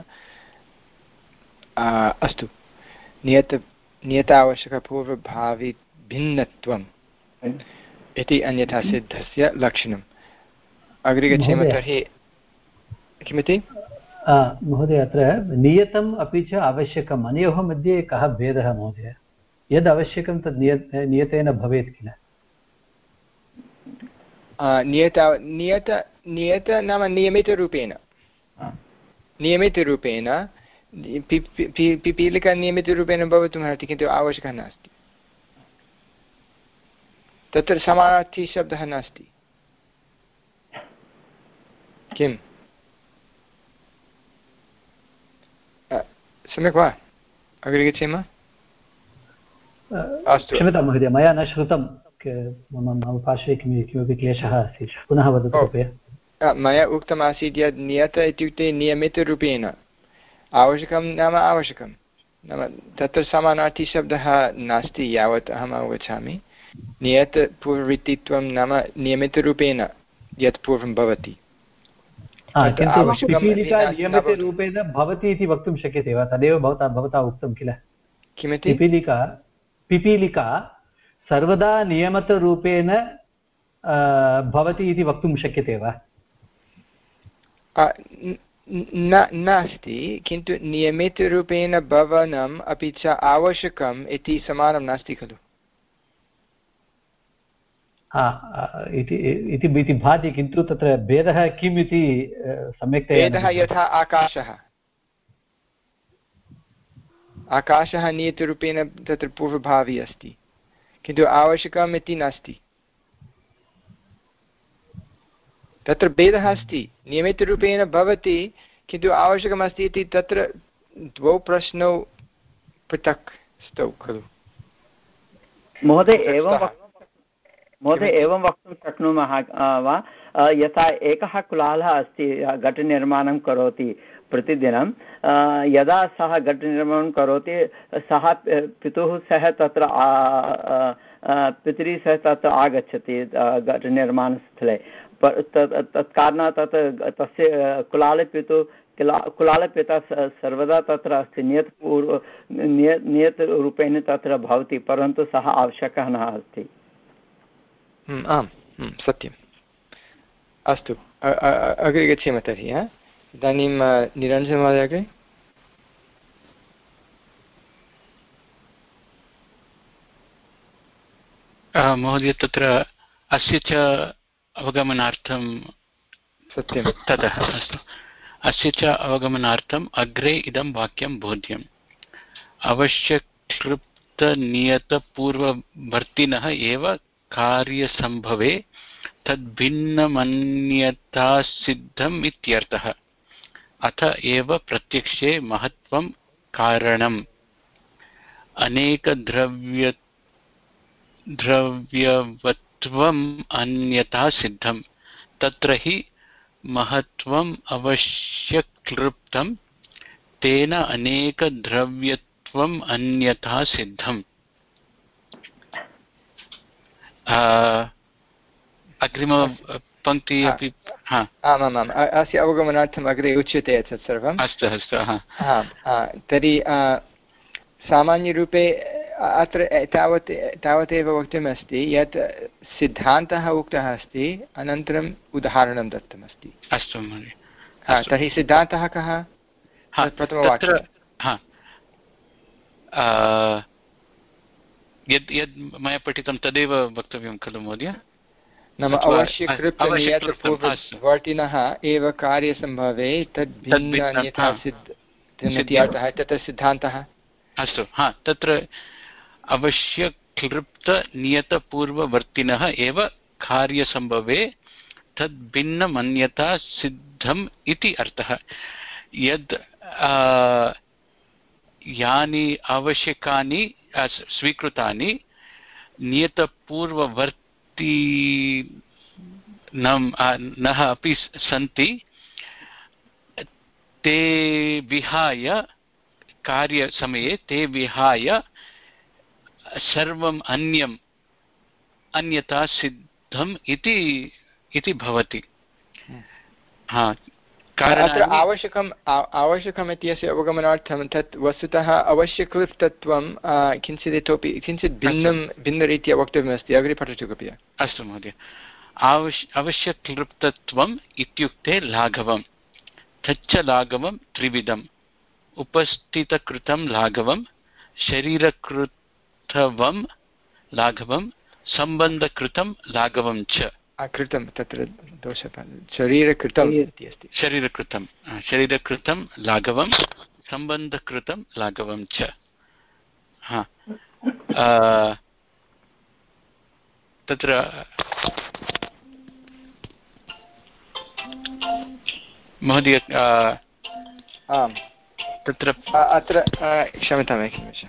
अस्तु नियत नियतावश्यकपूर्वभावि भिन्नत्वम् इति अन्यथा सिद्धस्य लक्षणम्। अग्रे गच्छेम तर्हि किमिति महोदय अत्र नियतम् अपि च आवश्यकम् अनयोः मध्ये कः भेदः महोदय? यद् आवश्यकं तद् नियत नियतेन भवेत् किल? नियत नियत नियत नाम नियमितरूपेण नियमितरूपेण पिपीलिका नियमितरूपेण भवितुमर्हति किन्तु आवश्यकः नास्ति। तत्र समानार्थी शब्दः नास्ति। किम् सम्यक् वा? अग्रे गच्छेम। अस्तु क्षम्यतां महोदय मया न श्रुतं मम मम पार्श्वे किमपि किमपि क्लेशः अस्ति पुनः वदतु कृपया। मया उक्तमासीत् यत् नियत इत्युक्ते नियमितरूपेण आवश्यकं नाम आवश्यकं नाम तत्र समानार्थी शब्दः नास्ति यावत् अहम् अवगच्छामि। नियत पूर्ववृत्तित्वं नाम नियमितरूपेण यत् पूर्वं भवति नियमितरूपेण भवति इति वक्तुं शक्यते वा? तदेव भवता भवता उक्तं किल? किमिति? पिपीलिका पिपीलिका सर्वदा नियमितरूपेण भवति इति वक्तुं शक्यते वा? न नास्ति किन्तु नियमितरूपेण भवनम् अपि च आवश्यकम् इति समानं नास्ति खलु? इति भाति किन्तु तत्र भेदः किम् इति सम्यक्तया भेदः यथा आकाशः आकाशः नियतरूपेण तत्र पूर्वभावी अस्ति किन्तु आवश्यकम् इति नास्ति। तत्र भेदः अस्ति नियमितरूपेण भवति किन्तु आवश्यकमस्ति इति तत्र द्वौ प्रश्नौ पृथक् स्तौ खलु। महोदय एवं महोदय एवं वक्तुं शक्नुमः वा यथा एकः कुलालः अस्ति घटनिर्माणं करोति प्रतिदिनं यदा सः घटनिर्माणं करोति सः पितुः सह तत्र पितरि सह तत्र आगच्छति घटनिर्माणस्थले तत्कारणात् तत् तस्य कुलालपितुः कुलालपिता सर्वदा तत्र अस्ति नियतपूर्व निय नियतरूपेण तत्र भवति परन्तु सः आवश्यकः न अस्ति। आम् सत्यम्। अस्तु अग्रे गच्छेम तर्हि। इदानीं निरञ्जनमहोदय अग्रे। महोदय तत्र अस्य च अवगमनार्थं सत्यं ततः अस्तु अस्य च अवगमनार्थम् अग्रे इदं वाक्यं बोध्यम् अवश्यक्तृप्तनियतपूर्ववर्तिनः एव कार्यसम्भवे तद्भिन्नमन्यथा सिद्धम् इत्यर्थः। अथ एव प्रत्यक्षे महत्त्वं कारणम् अनेकद्रव्य द्रव्यवत्वम् अन्यथा सिद्धम् तत्र हि महत्त्वम् अवश्यक्लृप्तं तेन अनेकद्रव्यत्वम् अन्यथा सिद्धम्। अग्रिम पङ्क्ति अपि आमामाम् अस्य अवगमनार्थम् अग्रे उच्यते तत् सर्वम्। अस्तु अस्तु तर्हि सामान्यरूपे अत्र तावत् तावदेव वक्तुमस्ति यत् सिद्धान्तः उक्तः अस्ति अनन्तरम् उदाहरणं दत्तमस्ति। अस्तु महोदय। तर्हि सिद्धान्तः कः? तत्र यद् यद् मया पठितं तदेव वक्तव्यं खलु महोदय? नाम अवश्यकृतनियतपूर्ववर्तिनः एव कार्यसम्भवे तद्भिन्ननियतसिद्धः तत्र सिद्धान्तः। अस्तु, हा, तत्र अवश्यक्लृप्तनियतपूर्ववर्तिनः एव कार्यसम्भवे तद्भिन्नमन्यता सिद्धम् इति अर्थः। यद् यानि आवश्यकानि स्वीकृतानि नियतपूर्ववर्ति नः अपि सन्ति, ते विहाय कार्यसमये ते विहाय सर्वम् अन्यम् अन्यथा सिद्धम् इति इति भवति। हा, अत्र आवश्यकम् आवश्यकम् इत्यस्य अवगमनार्थं तत् वस्तुतः अवश्यक्लृप्तत्वं किञ्चित् इतोपि किञ्चित् भिन्नं भिन्नरीत्या वक्तव्यमस्ति। अग्रे पठतु कृपया। अस्तु महोदय। आवश्य अवश्यक्लृप्तत्वम् इत्युक्ते लाघवं, तच्च लाघवं त्रिविधम्: उपस्थितकृतं लाघवं, शरीरकृतवं लाघवं, सम्बन्धकृतं लाघवं च। कृतं तत्र दोषः, शरीरकृतम् इति अस्ति। शरीरकृतं शरीरकृतं लाघवं, सम्बन्धकृतं लाघवं च। हा, तत्र महोदय आम् तत्र अत्र क्षम्यताम् एकनिमिषम्।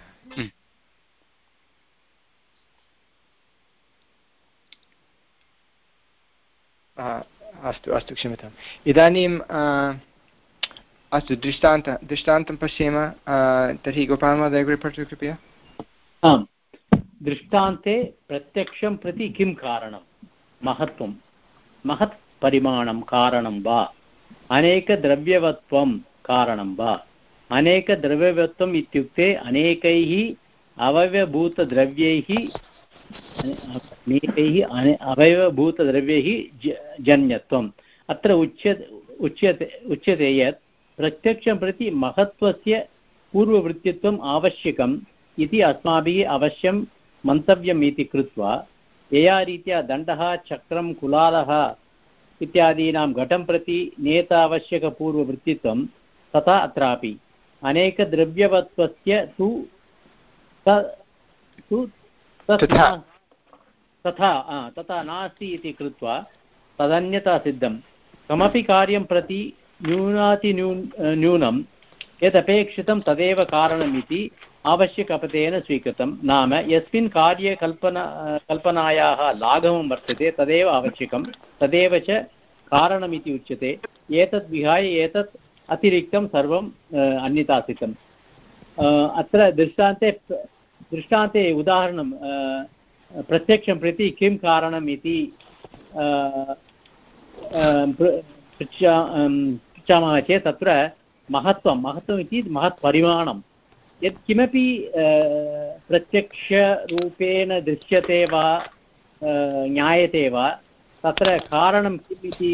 अस्तु अस्तु क्षम्यताम्। इदानीम् अस्तु, दृष्टान्तः दृष्टान्तं पश्येम। तर्हि गोपालमहोदय अग्रे पठतु कृपया। आम्, दृष्टान्ते प्रत्यक्षं प्रति किं कारणं? महत्त्वं, महत् परिमाणं कारणं वा, अनेकद्रव्यवत्वं कारणं वा? अनेकद्रव्यवत्वम् इत्युक्ते अनेकैः अवयवभूतद्रव्यैः अनेकैः अवयवभूतद्रव्यैः जन्यत्वम्। अत्र उच्य उच्यते उच्यते यत् प्रत्यक्षं प्रति महत्त्वस्य पूर्ववृत्तित्वम् आवश्यकम् इति अस्माभिः अवश्यं मन्तव्यम् इति कृत्वा, यया रीत्या दण्डः, चक्रं, कुलालः इत्यादीनां घटं प्रति नेतावश्यकपूर्ववृत्तित्वं, तथा अत्रापि अनेकद्रव्यवत्वस्य तु तथा तथा नास्ति इति कृत्वा तदन्यथा सिद्धं। कमपि कार्यं प्रति न्यूनातिन्यून न्यूनं यदपेक्षितं तदेव कारणमिति आवश्यकपदेन स्वीकृतं। नाम यस्मिन् कार्ये कल्पना कल्पनायाः लाघवं वर्तते तदेव आवश्यकं, तदेव च कारणमिति उच्यते। एतद् विहाय एतत् अतिरिक्तं सर्वम् अन्यथासितम्। अत्र दृष्टान्ते दृष्टान्ते उदाहरणं प्रत्यक्षं प्रति किं कारणम् इति पृच्छामः चेत् तत्र महत्त्वं महत्त्वम् इति महत्परिमाणं यत्किमपि प्रत्यक्षरूपेण दृश्यते वा ज्ञायते वा, तत्र कारणं किम् इति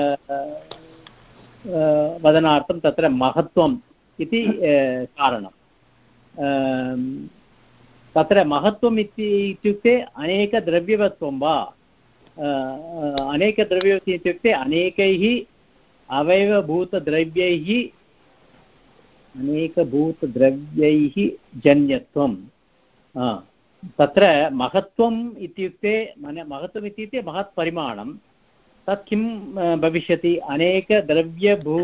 वदनार्थं तत्र महत्त्वम् इति कारणं। तत्र महत्त्वम् इति इत्युक्ते अनेकद्रव्यवत्वं वा, अनेकद्रव्यवत्वम् इत्युक्ते अनेकैः अवयवभूतद्रव्यैः अनेकभूतद्रव्यैः जन्यत्वं। तत्र महत्त्वम् इत्युक्ते महत्त्वम् इत्युक्ते महत्परिमाणं। तत् किं भविष्यति? अनेकद्रव्यभू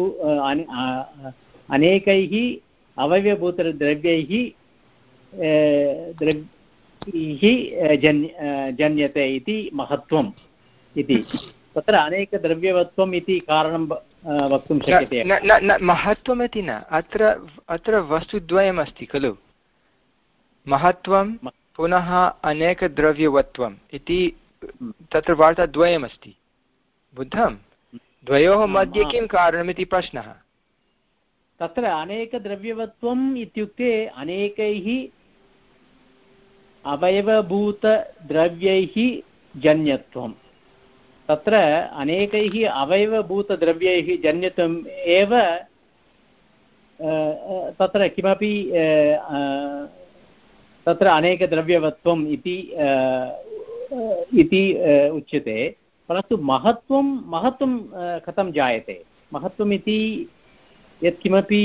अनेकैः अवयवभूतद्रव्यैः द्रव्यैः जन्य जन्यते इति महत्त्वम् इति। तत्र अनेकद्रव्यवत्वम् इति कारणं वक्तुं शक्यते। महत्त्वमिति न, अत्र अत्र वस्तुद्वयमस्ति खलु, महत्त्वं पुनः अनेकद्रव्यवत्वम् इति। तत्र वार्ताद्वयमस्ति, बुद्धं? द्वयोः मध्ये किं कारणमिति प्रश्नः। तत्र अनेकद्रव्यवत्वम् इत्युक्ते अनेकैः अवयवभूतद्रव्यैः जन्यत्वं। तत्र अनेकैः अवयवभूतद्रव्यैः जन्यत्वम् एव तत्र किमपि तत्र अनेकद्रव्यवत्वम् इति इति उच्यते, परन्तु महत्त्वं महत्त्वं कथं जायते? महत्त्वम् इति यत्किमपि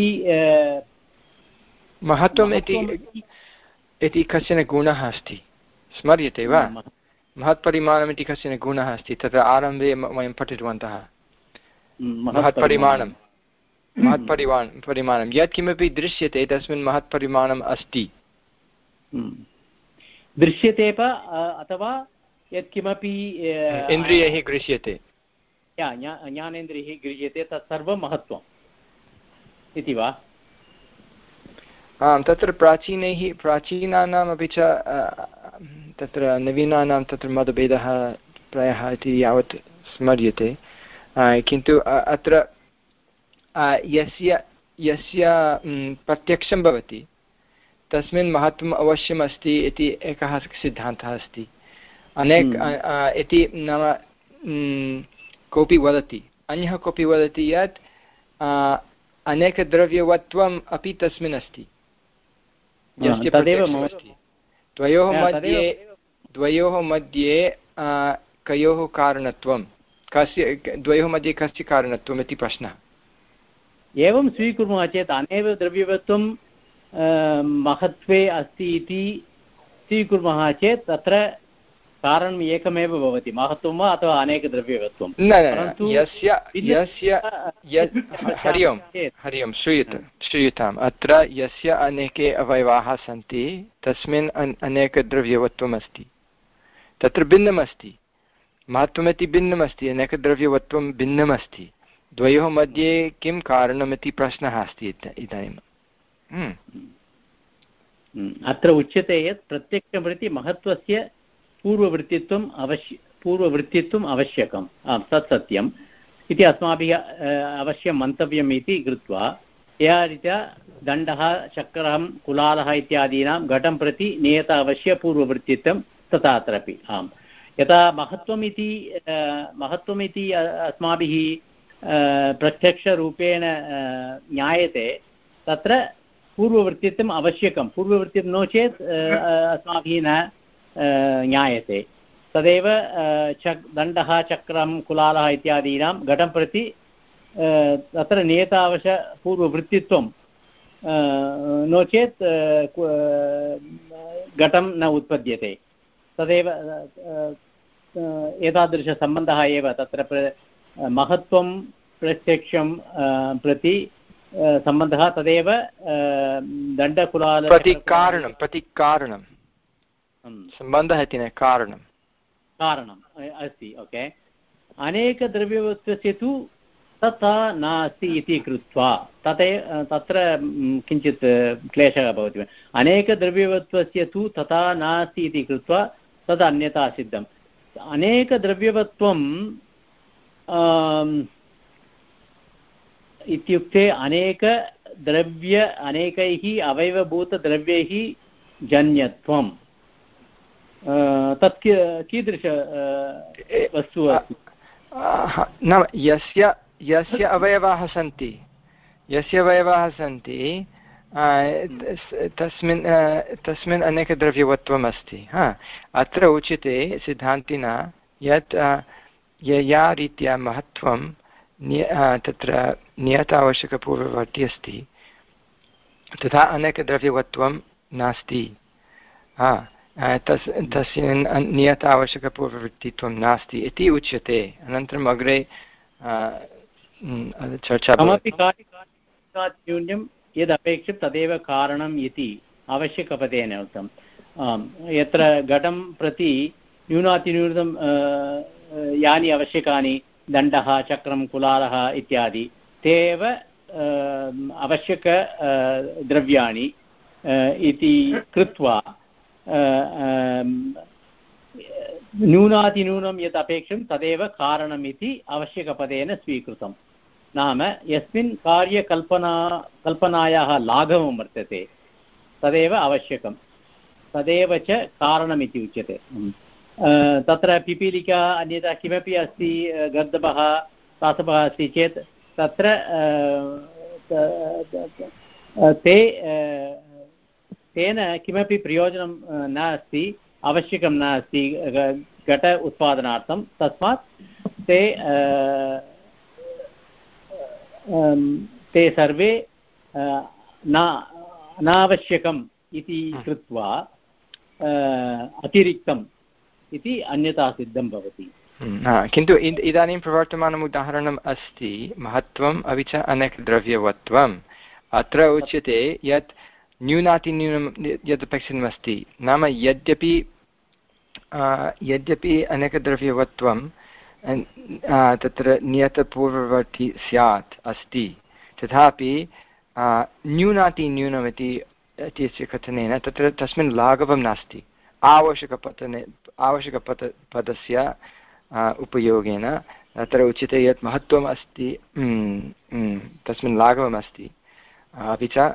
महत्त्वम् इति कश्चन गुणः अस्ति, स्मर्यते वा? महत्परिमाणम् इति कश्चन गुणः अस्ति, तत्र आरम्भे वयं पठितवन्तः। महत्परिमाणं महत्परिमाण परिमाणं यत्किमपि दृश्यते तस्मिन् महत्परिमाणम् अस्ति। दृश्यते अथवा यत्किमपि इन्द्रियैः गृह्यते, ज्ञानेन्द्रियैः गृह्यते तत् सर्वं महत्त्वम् इति वा? आं, तत्र प्राचीनैः प्राचीनानाम् अपि च तत्र नवीनानां तत्र मतभेदः प्रायः इति यावत् स्मर्यते, किन्तु अत्र यस्य यस्य प्रत्यक्षं भवति तस्मिन् महत्त्वम् अवश्यम् अस्ति इति एकः सिद्धान्तः अस्ति। अनेक इति नाम कोऽपि वदति, अन्यः कोऽपि वदति यत् अनेकद्रव्यवत्वम् अपि तस्मिन् अस्ति, यस्य प्रत्यक्षमस्ति। द्वयोः मध्ये द्वयोः मध्ये कयोः कारणत्वं, कस्य द्वयोः मध्ये कस्य कारणत्वम् इति प्रश्नः। एवं स्वीकुर्मः चेत् अनेक द्रव्यवत्वं महत्त्वे अस्ति इति स्वीकुर्मः चेत् तत्र कारणम् एकमेव भवति, महत्त्वं वा अथवा अनेकद्रव्यवत्वं। परन्तु यस्य यस्य हरि ओम् हरि ओम् श्रूयते श्रूयताम् अत्र यस्य अनेके अवयवाः सन्ति तस्मिन् अनेकद्रव्यवत्वम् अस्ति, तत्र भिन्नमस्ति, महत्त्वमिति भिन्नमस्ति, अनेकद्रव्यवत्वं भिन्नमस्ति। द्वयोः मध्ये किं कारणमिति प्रश्नः अस्ति इदानीम्। अत्र उच्यते यत् प्रत्यक्षं प्रति महत्त्वस्य पूर्ववृत्तित्वम् अवश्य पूर्ववृत्तित्वम् आवश्यकम्। आं, तत् सत्यम् इति अस्माभिः अवश्यं मन्तव्यम् इति कृत्वा या रीत्या दण्डः, चक्रं, कुलालः इत्यादीनां घटं प्रति नियत अवश्य पूर्ववृत्तित्वं तथा अत्रापि। आम्, यथा महत्त्वमिति महत्त्वमिति अस्माभिः प्रत्यक्षरूपेण ज्ञायते, तत्र पूर्ववृत्तित्वम् आवश्यकं। पूर्ववृत्तिं नो चेत् अस्माभिः न ज्ञायते। तदेव चक् दण्डः, चक्रं, कुलालः इत्यादीनां घटं प्रति तत्र नियतावश पूर्ववृत्तित्वं नो चेत् घटं न उत्पद्यते। तदेव एतादृशसम्बन्धः एव तत्र महत्त्वं प्रत्यक्षं प्रति सम्बन्धः, तदेव दण्डकुलाल प्रति कारणं प्रति कारणं सम्बन्धः इति न कारणं कारणम् अस्ति। ओके, अनेकद्रव्यवत्वस्य तु तथा नास्ति इति कृत्वा तथे तत्र किञ्चित् क्लेशः भवति। अनेकद्रव्यवत्वस्य तु तथा नास्ति इति कृत्वा तद् अन्यथा सिद्धम्। अनेकद्रव्यवत्वं इत्युक्ते अनेकद्रव्य अनेकैः अवयवभूतद्रव्यैः जन्यत्वं, तत् कीदृश वस्तु अस्ति? नाम यस्य यस्य अवयवाः सन्ति यस्य अवयवाः सन्ति तस्मिन् तस्मिन् अनेकद्रव्यवत्वम् अस्ति। हा, अत्र उच्यते सिद्धान्तिना यत् यया रीत्या महत्त्वं तत्र नियतावश्यकपूर्ववर्ती अस्ति तथा अनेकद्रव्यवत्वं नास्ति। हा, तस् तस्य नियतावश्यकपूर्ववृत्तित्वं नास्ति इति उच्यते। अनन्तरम् अग्रे चर्चा भवति। न्यून्यं यदपेक्षितं तदेव कारणम् इति आवश्यकपदेन उक्तं। यत्र घटं प्रति न्यूनातिन्यूनं यानि आवश्यकानि दण्डः, चक्रं, कुलालः इत्यादि ते एव आवश्यक द्रव्याणि इति कृत्वा न्यूनातिन्यूनं यत् अपेक्षितं तदेव कारणमिति आवश्यकपदेन स्वीकृतं। नाम यस्मिन् कार्यकल्पना कल्पनायाः लाघवं वर्तते तदेव आवश्यकं, तदेव च कारणमिति उच्यते। तत्र पिपीलिका अन्यथा किमपि अस्ति, गर्दभः, कासभः अस्ति चेत् तत्र ते तेन किमपि प्रयोजनं नास्ति, आवश्यकं नास्ति घट उत्पादनार्थं। तस्मात् ते ते सर्वे नावश्यकम् इति कृत्वा अतिरिक्तम् इति अन्यथा सिद्धं भवति। किन्तु इदानीं प्रवर्तमानम् उदाहरणम् अस्ति महत्त्वम् अपि च अनेकद्रव्यवत्वम्। अत्र उच्यते यत् न्यूनातिन्यूनं यद् अपेक्षितमस्ति, नाम यद्यपि यद्यपि अनेकद्रव्यवत्वं तत्र नियतपूर्ववर्ती स्यात् अस्ति, तथापि न्यूनातिन्यूनमिति इत्यस्य कथनेन तत्र तस्मिन् लाघवं नास्ति। आवश्यकपतने आवश्यकपद पदस्य उपयोगेन तत्र उच्यते यत् महत्त्वम् अस्ति, तस्मिन् लाघवम् अस्ति, अपि च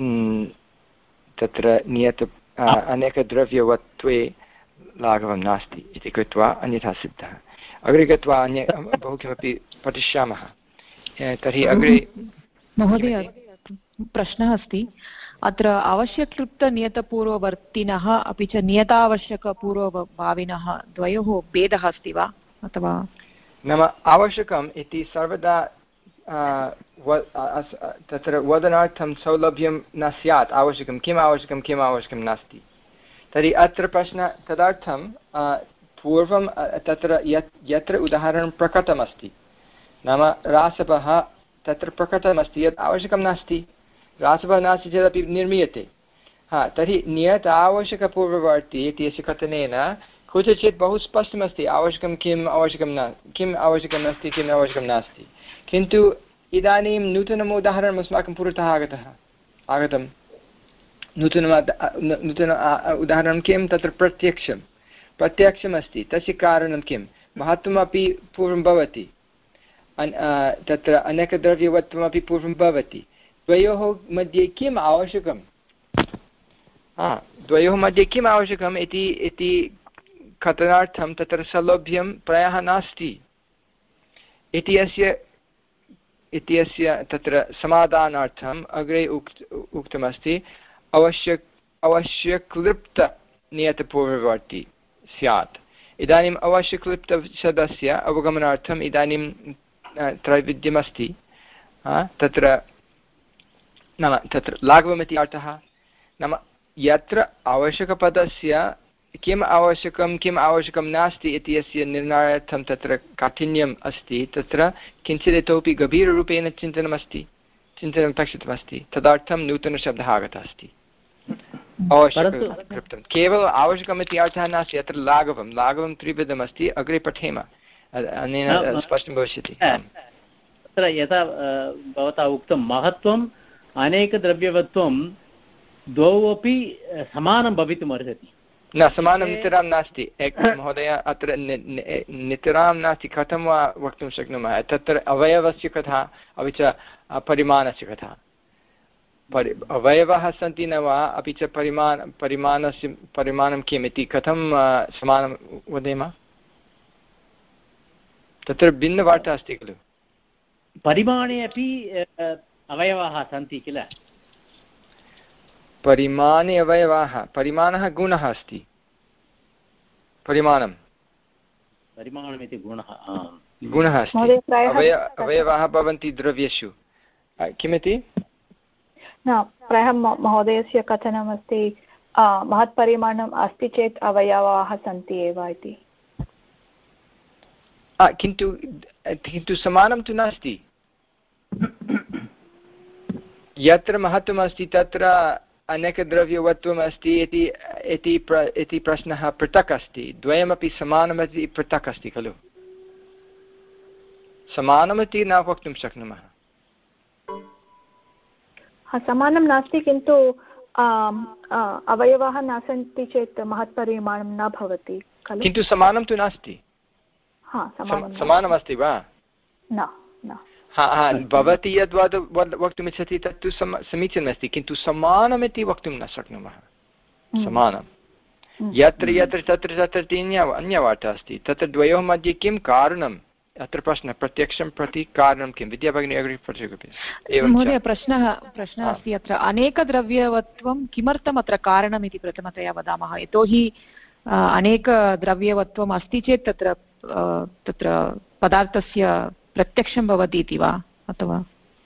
तत्र नियत अनेकद्रव्यवत्वे लाघवं नास्ति इति कृत्वा अन्यथा सिद्धः। अग्रे गत्वा अन्य बहु किमपि पठिष्यामः। तर्हि अग्रे महोदय प्रश्नः अस्ति, अत्र आवश्यकनियतपूर्ववर्तिनः अपि च नियतावश्यकपूर्वभाविनः द्वयोः भेदः अस्ति वा अथवा? नाम आवश्यकम् इति सर्वदा तत्र वदनार्थं सौलभ्यं न स्यात्। आवश्यकं किम् आवश्यकं किम् आवश्यकं नास्ति। तर्हि अत्र प्रश्नः तदर्थं पूर्वं तत्र यत् यत्र उदाहरणं प्रकटमस्ति, नाम रासवः तत्र प्रकटमस्ति यत् आवश्यकं नास्ति, रासवः नास्ति चेदपि निर्मीयते। हा तर्हि नियत आवश्यकपूर्ववर्ती इत्यस्य कथनेन कुत्रचित् बहु स्पष्टमस्ति आवश्यकं किम् आवश्यकं न किम् आवश्यकम् अस्ति किम् आवश्यकं नास्ति। किन्तु इदानीं नूतनम् उदाहरणम् अस्माकं पुरतः आगतः आगतं नूतनं नूतन उदाहरणं किं तत्र प्रत्यक्षं प्रत्यक्षमस्ति। तस्य कारणं किं? महत्त्वमपि पूर्वं भवति, तत्र अनेकद्रव्यवत्वमपि पूर्वं भवति। द्वयोः मध्ये किम् आवश्यकं? हा द्वयोः मध्ये किम् आवश्यकम् इति इति कथनार्थं तत्र सौलभ्यं प्रायः नास्ति इति अस्य इति अस्य तत्र समाधानार्थम् अग्रे उक्त उक्तमस्ति आवश्यक आवश्यकलिप्तनियतपूर्ववर्ती स्यात्। इदानीम् आवश्यकलिप्तशब्दस्य अवगमनार्थम् इदानीं त्रैविध्यमस्ति। तत्र नाम तत्र लाघवमिति अर्थः, नाम यत्र आवश्यकपदस्य किम् आवश्यकं किम् आवश्यकं नास्ति इति अस्य निर्णयार्थं तत्र काठिन्यम् अस्ति, तत्र किञ्चित् इतोपि गभीररूपेण चिन्तनमस्ति चिन्तनं अपेक्षितमस्ति। तदर्थं नूतनशब्दः आगतः अस्ति आवश्यकं। केवलम् आवश्यकम् इति अर्थः नास्ति, अत्र लाघवं लाघवं त्रिविधमस्ति। अग्रे पठेम, अनेन स्पष्टं भविष्यति। तत्र यथा भवता उक्तं महत्त्वम् अनेकद्रव्यवत्वं द्वौ अपि समानं भवितुम् अर्हति। न समानं नितरां नास्ति महोदय, अत्र नितरां नास्ति। कथं वा वक्तुं शक्नुमः? तत्र अवयवस्य कथा अपि च परिमाणस्य कथा। परि अवयवः सन्ति न वा, अपि च परिमाण परिमाणस्य परिमाणं किम् इति कथं समानं वदेम? तत्र भिन्नवार्ता अस्ति खलु। परिमाणे अपि अवयवाः सन्ति किल? परिमाणे अवयवाः, परिमाणः गुणः अस्ति। परिमाणं परिमाणमिति गुणः गुणः अस्ति। अवय अवयवाः भवन्ति द्रव्येषु। किमिति? न प्रायः महोदयस्य कथनमस्ति महत्परिमाणम् अस्ति चेत् अवयवाः सन्ति एव इति। किन्तु किन्तु समानं तु नास्ति। यत्र महत्त्वम् अस्ति तत्र अनेकद्रव्यवत्वम् अस्ति इति इति प्र इति प्रश्नः पृथक् अस्ति। द्वयमपि समानमिति पृथक् अस्ति खलु। समानमिति न वक्तुं शक्नुमः। समानं नास्ति, किन्तु अवयवाः न सन्ति चेत् महत्परिमाणं न भवति खलु। किन्तु समानं तु नास्ति। समानमस्ति वा? न न हा हा भवती यद् वद वक्तुमिच्छति तत्तु सम समीचीनमस्ति, किन्तु समानमिति वक्तुं न शक्नुमः। समानं यत्र यत्र तत्र तत्र अन्य अन्यवार्ता अस्ति। तत्र द्वयोः मध्ये किं कारणं अत्र प्रश्नः प्रत्यक्षं प्रति कारणं किं विद्याभगिनी अग्रे पठति महोदय प्रश्नः प्रश्नः अस्ति अत्र अनेकद्रव्यवत्वं किमर्थम् अत्र कारणम् इति प्रथमतया वदामः यतोहि अनेकद्रव्यवत्वम् अस्ति चेत् तत्र तत्र पदार्थस्य प्रत्यक्षं भवति इति वा अथवा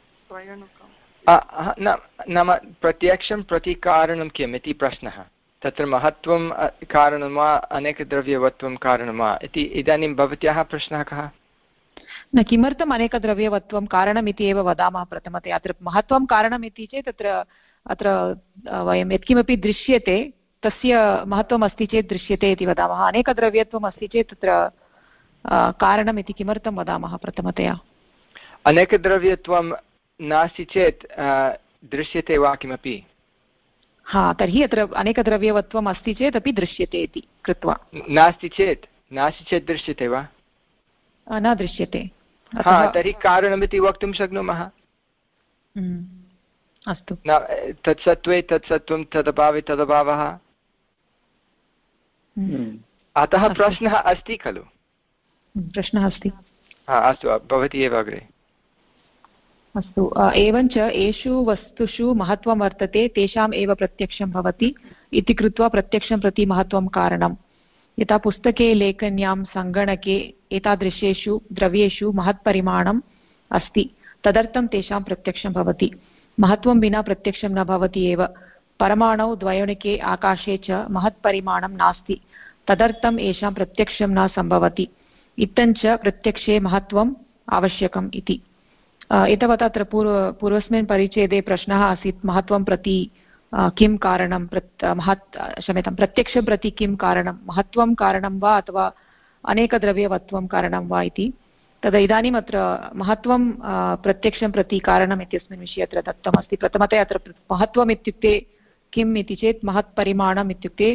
नाम प्रत्यक्षं प्रति कारणं किम् इति प्रश्नः तत्र महत्त्वं कारणं वा अनेकद्रव्यवत्वं कारणं वा इति इदानीं भवत्याः प्रश्नः कः न किमर्थम् अनेकद्रव्यवत्वं कारणम् इति एव वदामः प्रथमतया अत्र महत्त्वं कारणम् इति चेत् तत्र अत्र वयं यत्किमपि दृश्यते तस्य महत्त्वम् अस्ति चेत् दृश्यते इति वदामः अनेकद्रव्यत्वम् अस्ति चेत् तत्र कारणम् इति किमर्थं वदामः प्रथमतया अनेकद्रव्यत्वं नास्ति चेत् दृश्यते वा किमपि हा तर्हि अत्र अनेकद्रव्यवत्वम् अस्ति चेत् अपि दृश्यते इति कृत्वा नास्ति चेत् नास्ति चेत् दृश्यते वा न दृश्यते हा तर्हि कारणमिति वक्तुं शक्नुमः अस्तु तत्सत्त्वे तत्सत्त्वं तदभावे तदभावः अतः प्रश्नः अस्ति खलु प्रश्नः अस्ति हा अस्तु भवती एव अग्रे अस्तु एवञ्च येषु वस्तुषु महत्त्वं वर्तते तेषाम् एव प्रत्यक्षं भवति इति कृत्वा प्रत्यक्षं प्रति महत्त्वं कारणं यथा पुस्तके लेखन्यां सङ्गणके एतादृशेषु द्रव्येषु महत्परिमाणम् अस्ति तदर्थं तेषां प्रत्यक्षं भवति महत्त्वं विना प्रत्यक्षं न भवति एव परमाणौ द्वयोनिके आकाशे च महत्परिमाणं नास्ति तदर्थम् येषां प्रत्यक्षं न सम्भवति इत्थञ्च प्रत्यक्षे महत्त्वम् आवश्यकम् इति एतावता अत्र पूर्व पूर्वस्मिन् परिच्छेदे प्रश्नः आसीत् महत्त्वं प्रति किं कारणं प्रत् महत् क्षम्यतां प्रत्यक्षं प्रति किं कारणं महत्त्वं कारणं वा अथवा अनेकद्रव्यवत्वं कारणं वा इति तदा इदानीम् अत्र महत्त्वं प्रत्यक्षं प्रति कारणम् इत्यस्मिन् विषये अत्र दत्तमस्ति प्रथमतया अत्र महत्त्वम् इत्युक्ते किम् इति चेत् महत्परिमाणम् इत्युक्ते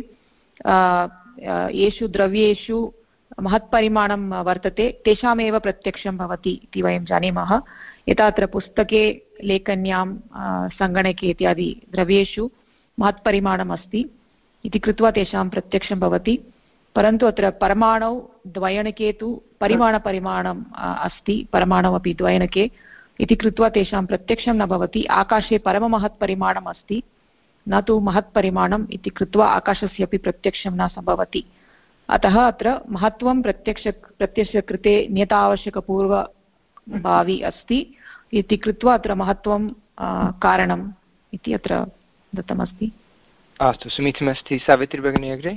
येषु द्रव्येषु महत्परिमाणं वर्तते तेषामेव प्रत्यक्षं भवति इति वयं जानीमः यथा अत्र पुस्तके लेखन्यां सङ्गणके इत्यादि द्रव्येषु महत्परिमाणम् अस्ति इति कृत्वा तेषां प्रत्यक्षं भवति परन्तु अत्र परमाणौ द्वयनके तु परिमाणपरिमाणम् अस्ति परमाणौ अपि द्वयनके इति कृत्वा तेषां प्रत्यक्षं न भवति आकाशे परममहत्परिमाणम् अस्ति न तु महत्परिमाणम् इति कृत्वा आकाशस्य अपि प्रत्यक्षं न सम्भवति अतः अत्र महत्त्वं प्रत्यक्ष प्रत्यक्षकृते नियतावश्यकपूर्वभावी अस्ति इति कृत्वा अत्र महत्त्वं कारणम् इति अत्र दत्तमस्ति अस्तु समीचीनमस्ति सावित्री भगिनी अग्रे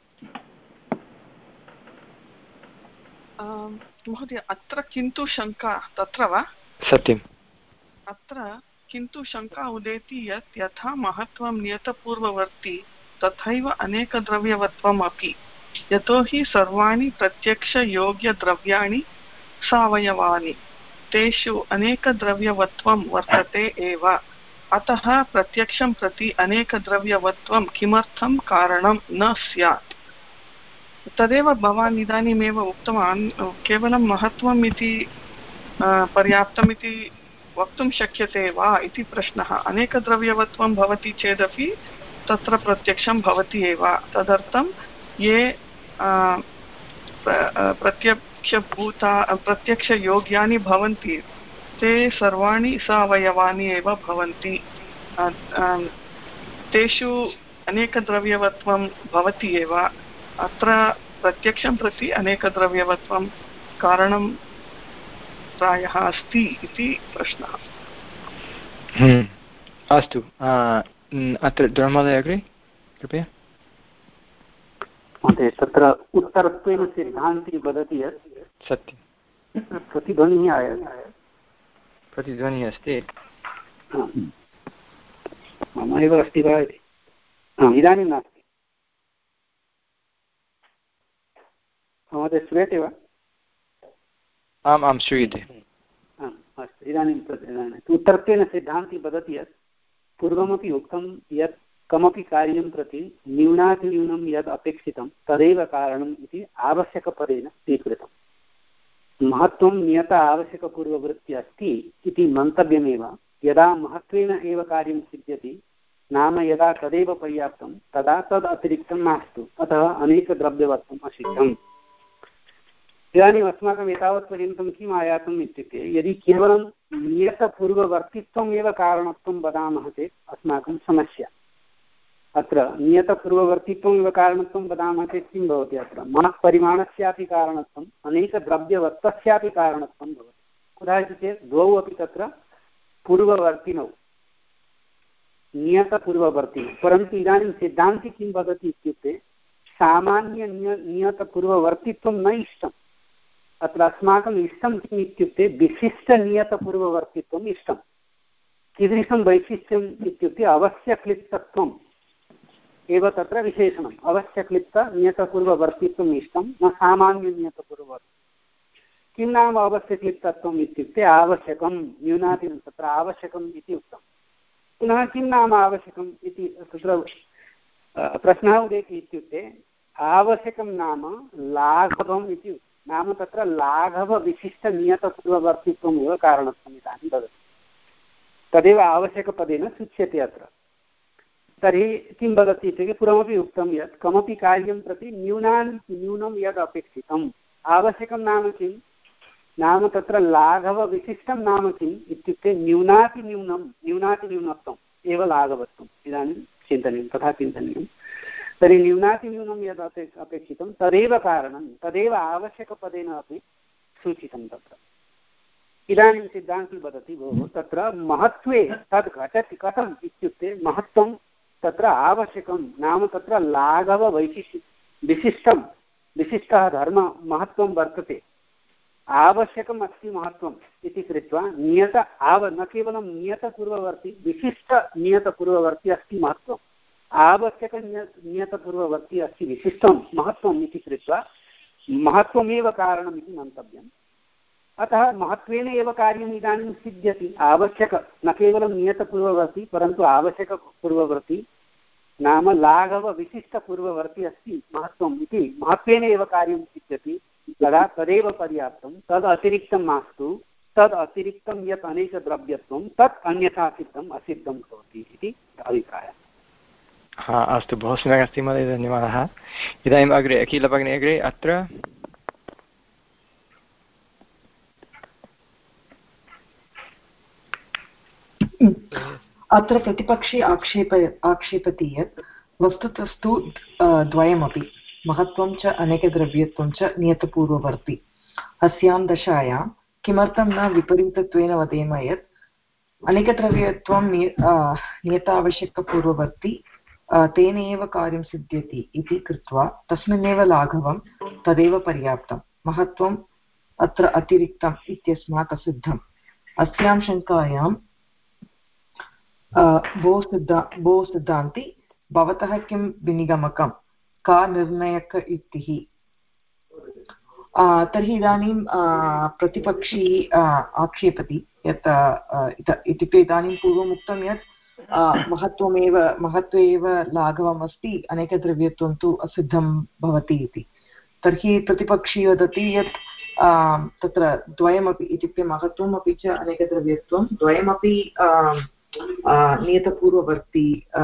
महोदय अत्र किन्तु शङ्का तत्र वा सत्यम् अत्र किन्तु शङ्का उदेति यत् यथा महत्त्वं नियतपूर्ववर्ति तथैव अनेकद्रव्यवत्वम् अपि यतोहि सर्वाणि प्रत्यक्षयोग्यद्रव्याणि सावयवानि तेषु अनेकद्रव्यवत्वं वर्तते एव अतः प्रत्यक्षं प्रति अनेकद्रव्यवत्वं किमर्थं कारणं न स्यात् तदेव भवान् इदानीमेव उक्तवान् केवलं महत्त्वम् इति पर्याप्तमिति वक्तुं शक्यते वा इति प्रश्नः अनेकद्रव्यवत्वं भवति चेदपि तत्र प्रत्यक्षं भवति एव तदर्थं ये प्रत्यक्षभूता प्रत्यक्षयोग्यानि भवन्ति ते सर्वाणि सावयवानि एव भवन्ति तेषु अनेकद्रव्यवत्वं भवति एव अत्र प्रत्यक्षं प्रति अनेकद्रव्यवत्वं कारणं प्रायः अस्ति इति प्रश्नः अस्तु अत्र धर्मोदय अग्रे कृपया महोदय तत्र उत्तरत्वेन सिद्धान्ती वदति यत् सत्यं प्रतिध्वनिः आयाति प्रतिध्वनिः अस्ति मम एव अस्ति वा इति इदानीं नास्ति महोदय श्रूयते वा आम् आं श्रूयते अस्तु इदानीं उत्तरत्वेन सिद्धान्ती वदति यत् पूर्वमपि उक्तं यत् कमपि कार्यं प्रति न्यूनातिन्यूनं यद् अपेक्षितं तदेव कारणम् इति आवश्यकपदेन स्वीकृतं महत्त्वं नियत आवश्यकपूर्ववृत्ति अस्ति इति मन्तव्यमेव यदा महत्त्वेन एव कार्यं सिद्ध्यति नाम यदा तदेव पर्याप्तं तदा तद् अतिरिक्तं मास्तु अतः अनेकद्रव्यवत्वम् असिद्धम् इदानीम् अस्माकम् एतावत्पर्यन्तं किम् आयातम् इत्युक्ते यदि केवलं नियतपूर्ववर्तित्वम् एव कारणत्वं वदामः चेत् अस्माकं समस्या। अत्र नियतपूर्ववर्तित्वम् एव कारणत्वं वदामः चेत् किं भवति अत्र महत्परिमाणस्यापि कारणत्वम् अनेकद्रव्यवत्तस्यापि कारणत्वं भवति। कुतः इति चेत् द्वौ अपि तत्र पूर्ववर्तिनौ नियतपूर्ववर्तिनौ। परन्तु इदानीं सिद्धान्ति किं वदति इत्युक्ते सामान्य निय नियतपूर्ववर्तित्वं न इष्टम्। अत्र अस्माकम् इष्टं किम् इत्युक्ते विशिष्टनियतपूर्ववर्तित्वम् इष्टं। कीदृशं वैशिष्ट्यम् इत्युक्ते अवश्यक्लिप्तत्वम् एव तत्र विशेषणम्। अवश्यक्लिप्तनियतपूर्ववर्तित्वम् इष्टं न सामान्यनियतपूर्ववर्तित्वम्। किं नाम अवश्यक्लिप्तत्वम् इत्युक्ते आवश्यकं न्यूनातिन्यूनं तत्र आवश्यकम् इति उक्तं। पुनः किं नाम आवश्यकम् इति तत्र प्रश्नः उदेति इत्युक्ते आवश्यकं नाम लाघवम् इति नाम तत्र लाघवविशिष्टनियतपूर्ववर्तित्वम् एव कारणत्वम् इदानीं वदति। तदेव आवश्यकपदेन सूच्यते अत्र। तर्हि किं वदति इत्युक्ते पूर्वमपि उक्तं यत् कमपि कार्यं प्रति न्यूनाति न्यूनं यद् अपेक्षितम्। आवश्यकं नाम किं नाम तत्र लाघवविशिष्टं नाम किम् इत्युक्ते न्यूनातिन्यूनं न्यूनातिन्यूनत्वम् एव लाघवत्वम् इदानीं चिन्तनीयं तथा चिन्तनीयं। तर्हि न्यूनातिन्यूनं यद् अपे अपेक्षितं तदेव कारणं तदेव आवश्यकपदेन अपि सूचितं तत्र। इदानीं सिद्धान्ती वदति भोः तत्र महत्त्वे तद् घटति कथम् इत्युक्ते महत्त्वं तत्र आवश्यकं नाम तत्र लाघववैशिष्ट्य विशिष्टं विशिष्टः धर्म महत्त्वं वर्तते। आवश्यकम् अस्ति महत्त्वम् इति कृत्वा नियत आव न केवलं नियतपूर्ववर्ती विशिष्टनियतपूर्ववर्ती अस्ति महत्त्वम् आवश्यकनियतपूर्ववर्ती अस्ति विशिष्टं महत्त्वम् इति कृत्वा महत्त्वमेव कारणम् इति मन्तव्यम्। अतः महत्त्वेन एव कार्यम् इदानीं सिद्ध्यति। आवश्यक न केवलं नियतपूर्ववर्ती परन्तु आवश्यकपूर्ववर्ती नाम लाघवविशिष्टपूर्ववर्ती अस्ति महत्त्वम् इति महत्त्वेन एव कार्यं सिद्ध्यति। तदा तदेव पर्याप्तं। तद् अतिरिक्तं मास्तु। तद् अतिरिक्तं यत् अनेकद्रव्यत्वं तत् अन्यथा सिद्धम् असिद्धं भवति इति अभिप्रायः। हा अस्तु बहु सम्यक् अस्ति महोदय धन्यवादः। इदानीम् अग्रे अखिलभगिनी अग्रे अत्र अत्र प्रतिपक्षी आक्षेप आक्षेपति यत् वस्तुतस्तु द्वयमपि महत्त्वं च अनेकद्रव्यत्वं च नियतपूर्ववर्ति। अस्यां दशायां किमर्थं न विपरीतत्वेन वदेम यत् अनेकद्रव्यत्वं निय नियतावश्यकपूर्ववर्ति तेन एव कार्यं सिद्ध्यति इति कृत्वा तस्मिन्नेव लाघवं तदेव पर्याप्तं। महत्त्वम् अत्र अतिरिक्तम् इत्यस्मात् असिद्धम्। अस्यां शङ्कायां भो सिद्धा भो सिद्धान्ति भवतः किं विनिगमकं का निर्णयक युक्तिः। तर्हि इदानीं प्रतिपक्षी आक्षेपति यत् इत्युक्ते इदानीं पूर्वमुक्तं यत् महत्त्वमेव महत्त्वे एव लाघवम् अस्ति अनेकद्रव्यत्वं तु असिद्धं भवति इति। तर्हि प्रतिपक्षी वदति यत् तत्र द्वयमपि इत्युक्ते महत्त्वम् अपि च अनेकद्रव्यत्वं द्वयमपि नियतपूर्ववर्ती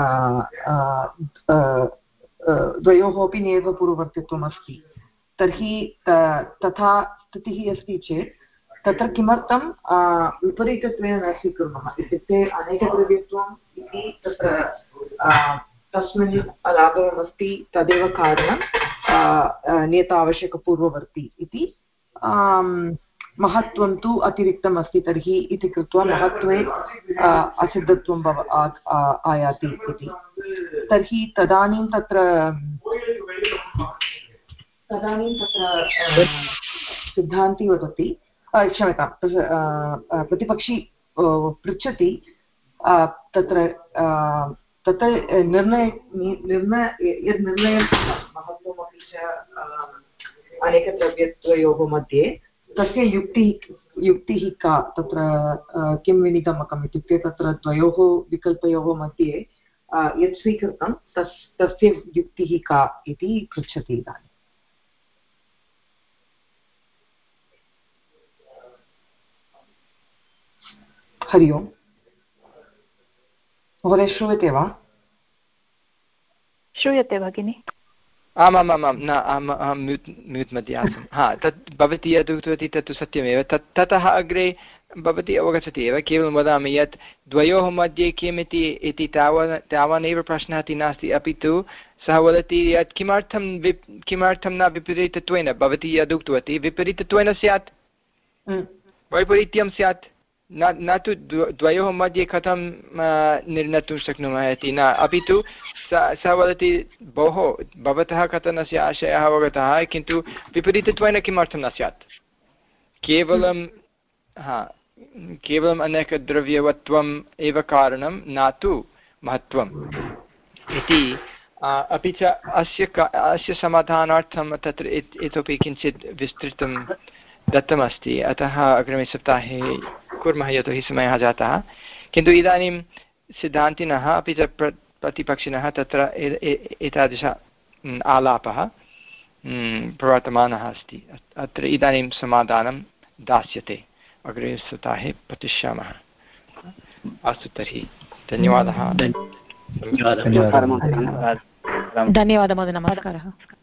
द्वयोः अपि नियतपूर्ववर्तित्वम् अस्ति। तर्हि तथा स्थितिः अस्ति चेत् तत्र किमर्थं विपरीतत्वेन न स्वीकुर्मः इत्युक्ते अनेकद्रव्यत्वम् इति तत्र तस्मिन् लाघवमस्ति तदेव कारणं नियतावश्यकपूर्ववर्ती इति। महत्त्वं तु अतिरिक्तम् अस्ति तर्हि इति कृत्वा महत्त्वे असिद्धत्वं भव आयाति इति। तर्हि तदानीं तत्र तदानीं तत्र सिद्धान्ती वदति क्षम्यतां प्रतिपक्षी पृच्छति तत्र तत्र निर्णय निर्णय यद् निर्णयं महत्त्वमपि च अनेकद्रव्यत्वयोः मध्ये तस्य युक्तिः युक्तिः का तत्र किं विनिगमकम् इत्युक्ते तत्र द्वयोः विकल्पयोः मध्ये यत् स्वीकृतं तस् तस्य युक्तिः का इति पृच्छति इदानीं। हरि ओम् महोदय श्रूयते वा? श्रूयते भगिनि। आमामामां न अहम् अहं म्यूट् म्यूट् मध्ये आसम् हा तत् भवती यद् उक्तवती तत्तु सत्यमेव तत् ततः अग्रे भवती अवगच्छति एव केवलं वदामि यत् द्वयोः मध्ये किमिति इति तावन् तावानेव प्रश्नः इति नास्ति अपि तु सः वदति यत् किमर्थं विप् किमर्थं न विपरीतत्वेन भवती यद् उक्तवती विपरीतत्वेन स्यात् वैपरीत्यं स्यात् न न तु द्वयोः मध्ये कथं निर्णेतुं शक्नुमः इति न अपि तु सः वदति भोः भवतः कथनस्य आशयः अवगतः किन्तु विपरीतत्वेन किमर्थं न स्यात् केवलं हा केवलम् अनेकद्रव्यवत्वम् एव कारणं न तु महत्त्वम् इति अपि च अस्य अस्य समाधानार्थं तत्र इतोपि किञ्चित् विस्तृतं दत्तमस्ति अतः अग्रिमे सप्ताहे कुर्मः यतोहि समयः जातः किन्तु इदानीं सिद्धान्तिनः अपि च प्र प्रतिपक्षिणः तत्र एतादृश आलापः प्रवर्तमानः अस्ति अत्र इदानीं समाधानं दास्यते अग्रिमे सप्ताहे पतिष्यामः अस्तु तर्हि धन्यवादः धन्यवादः धन्यवादः महोदय नमस्कारः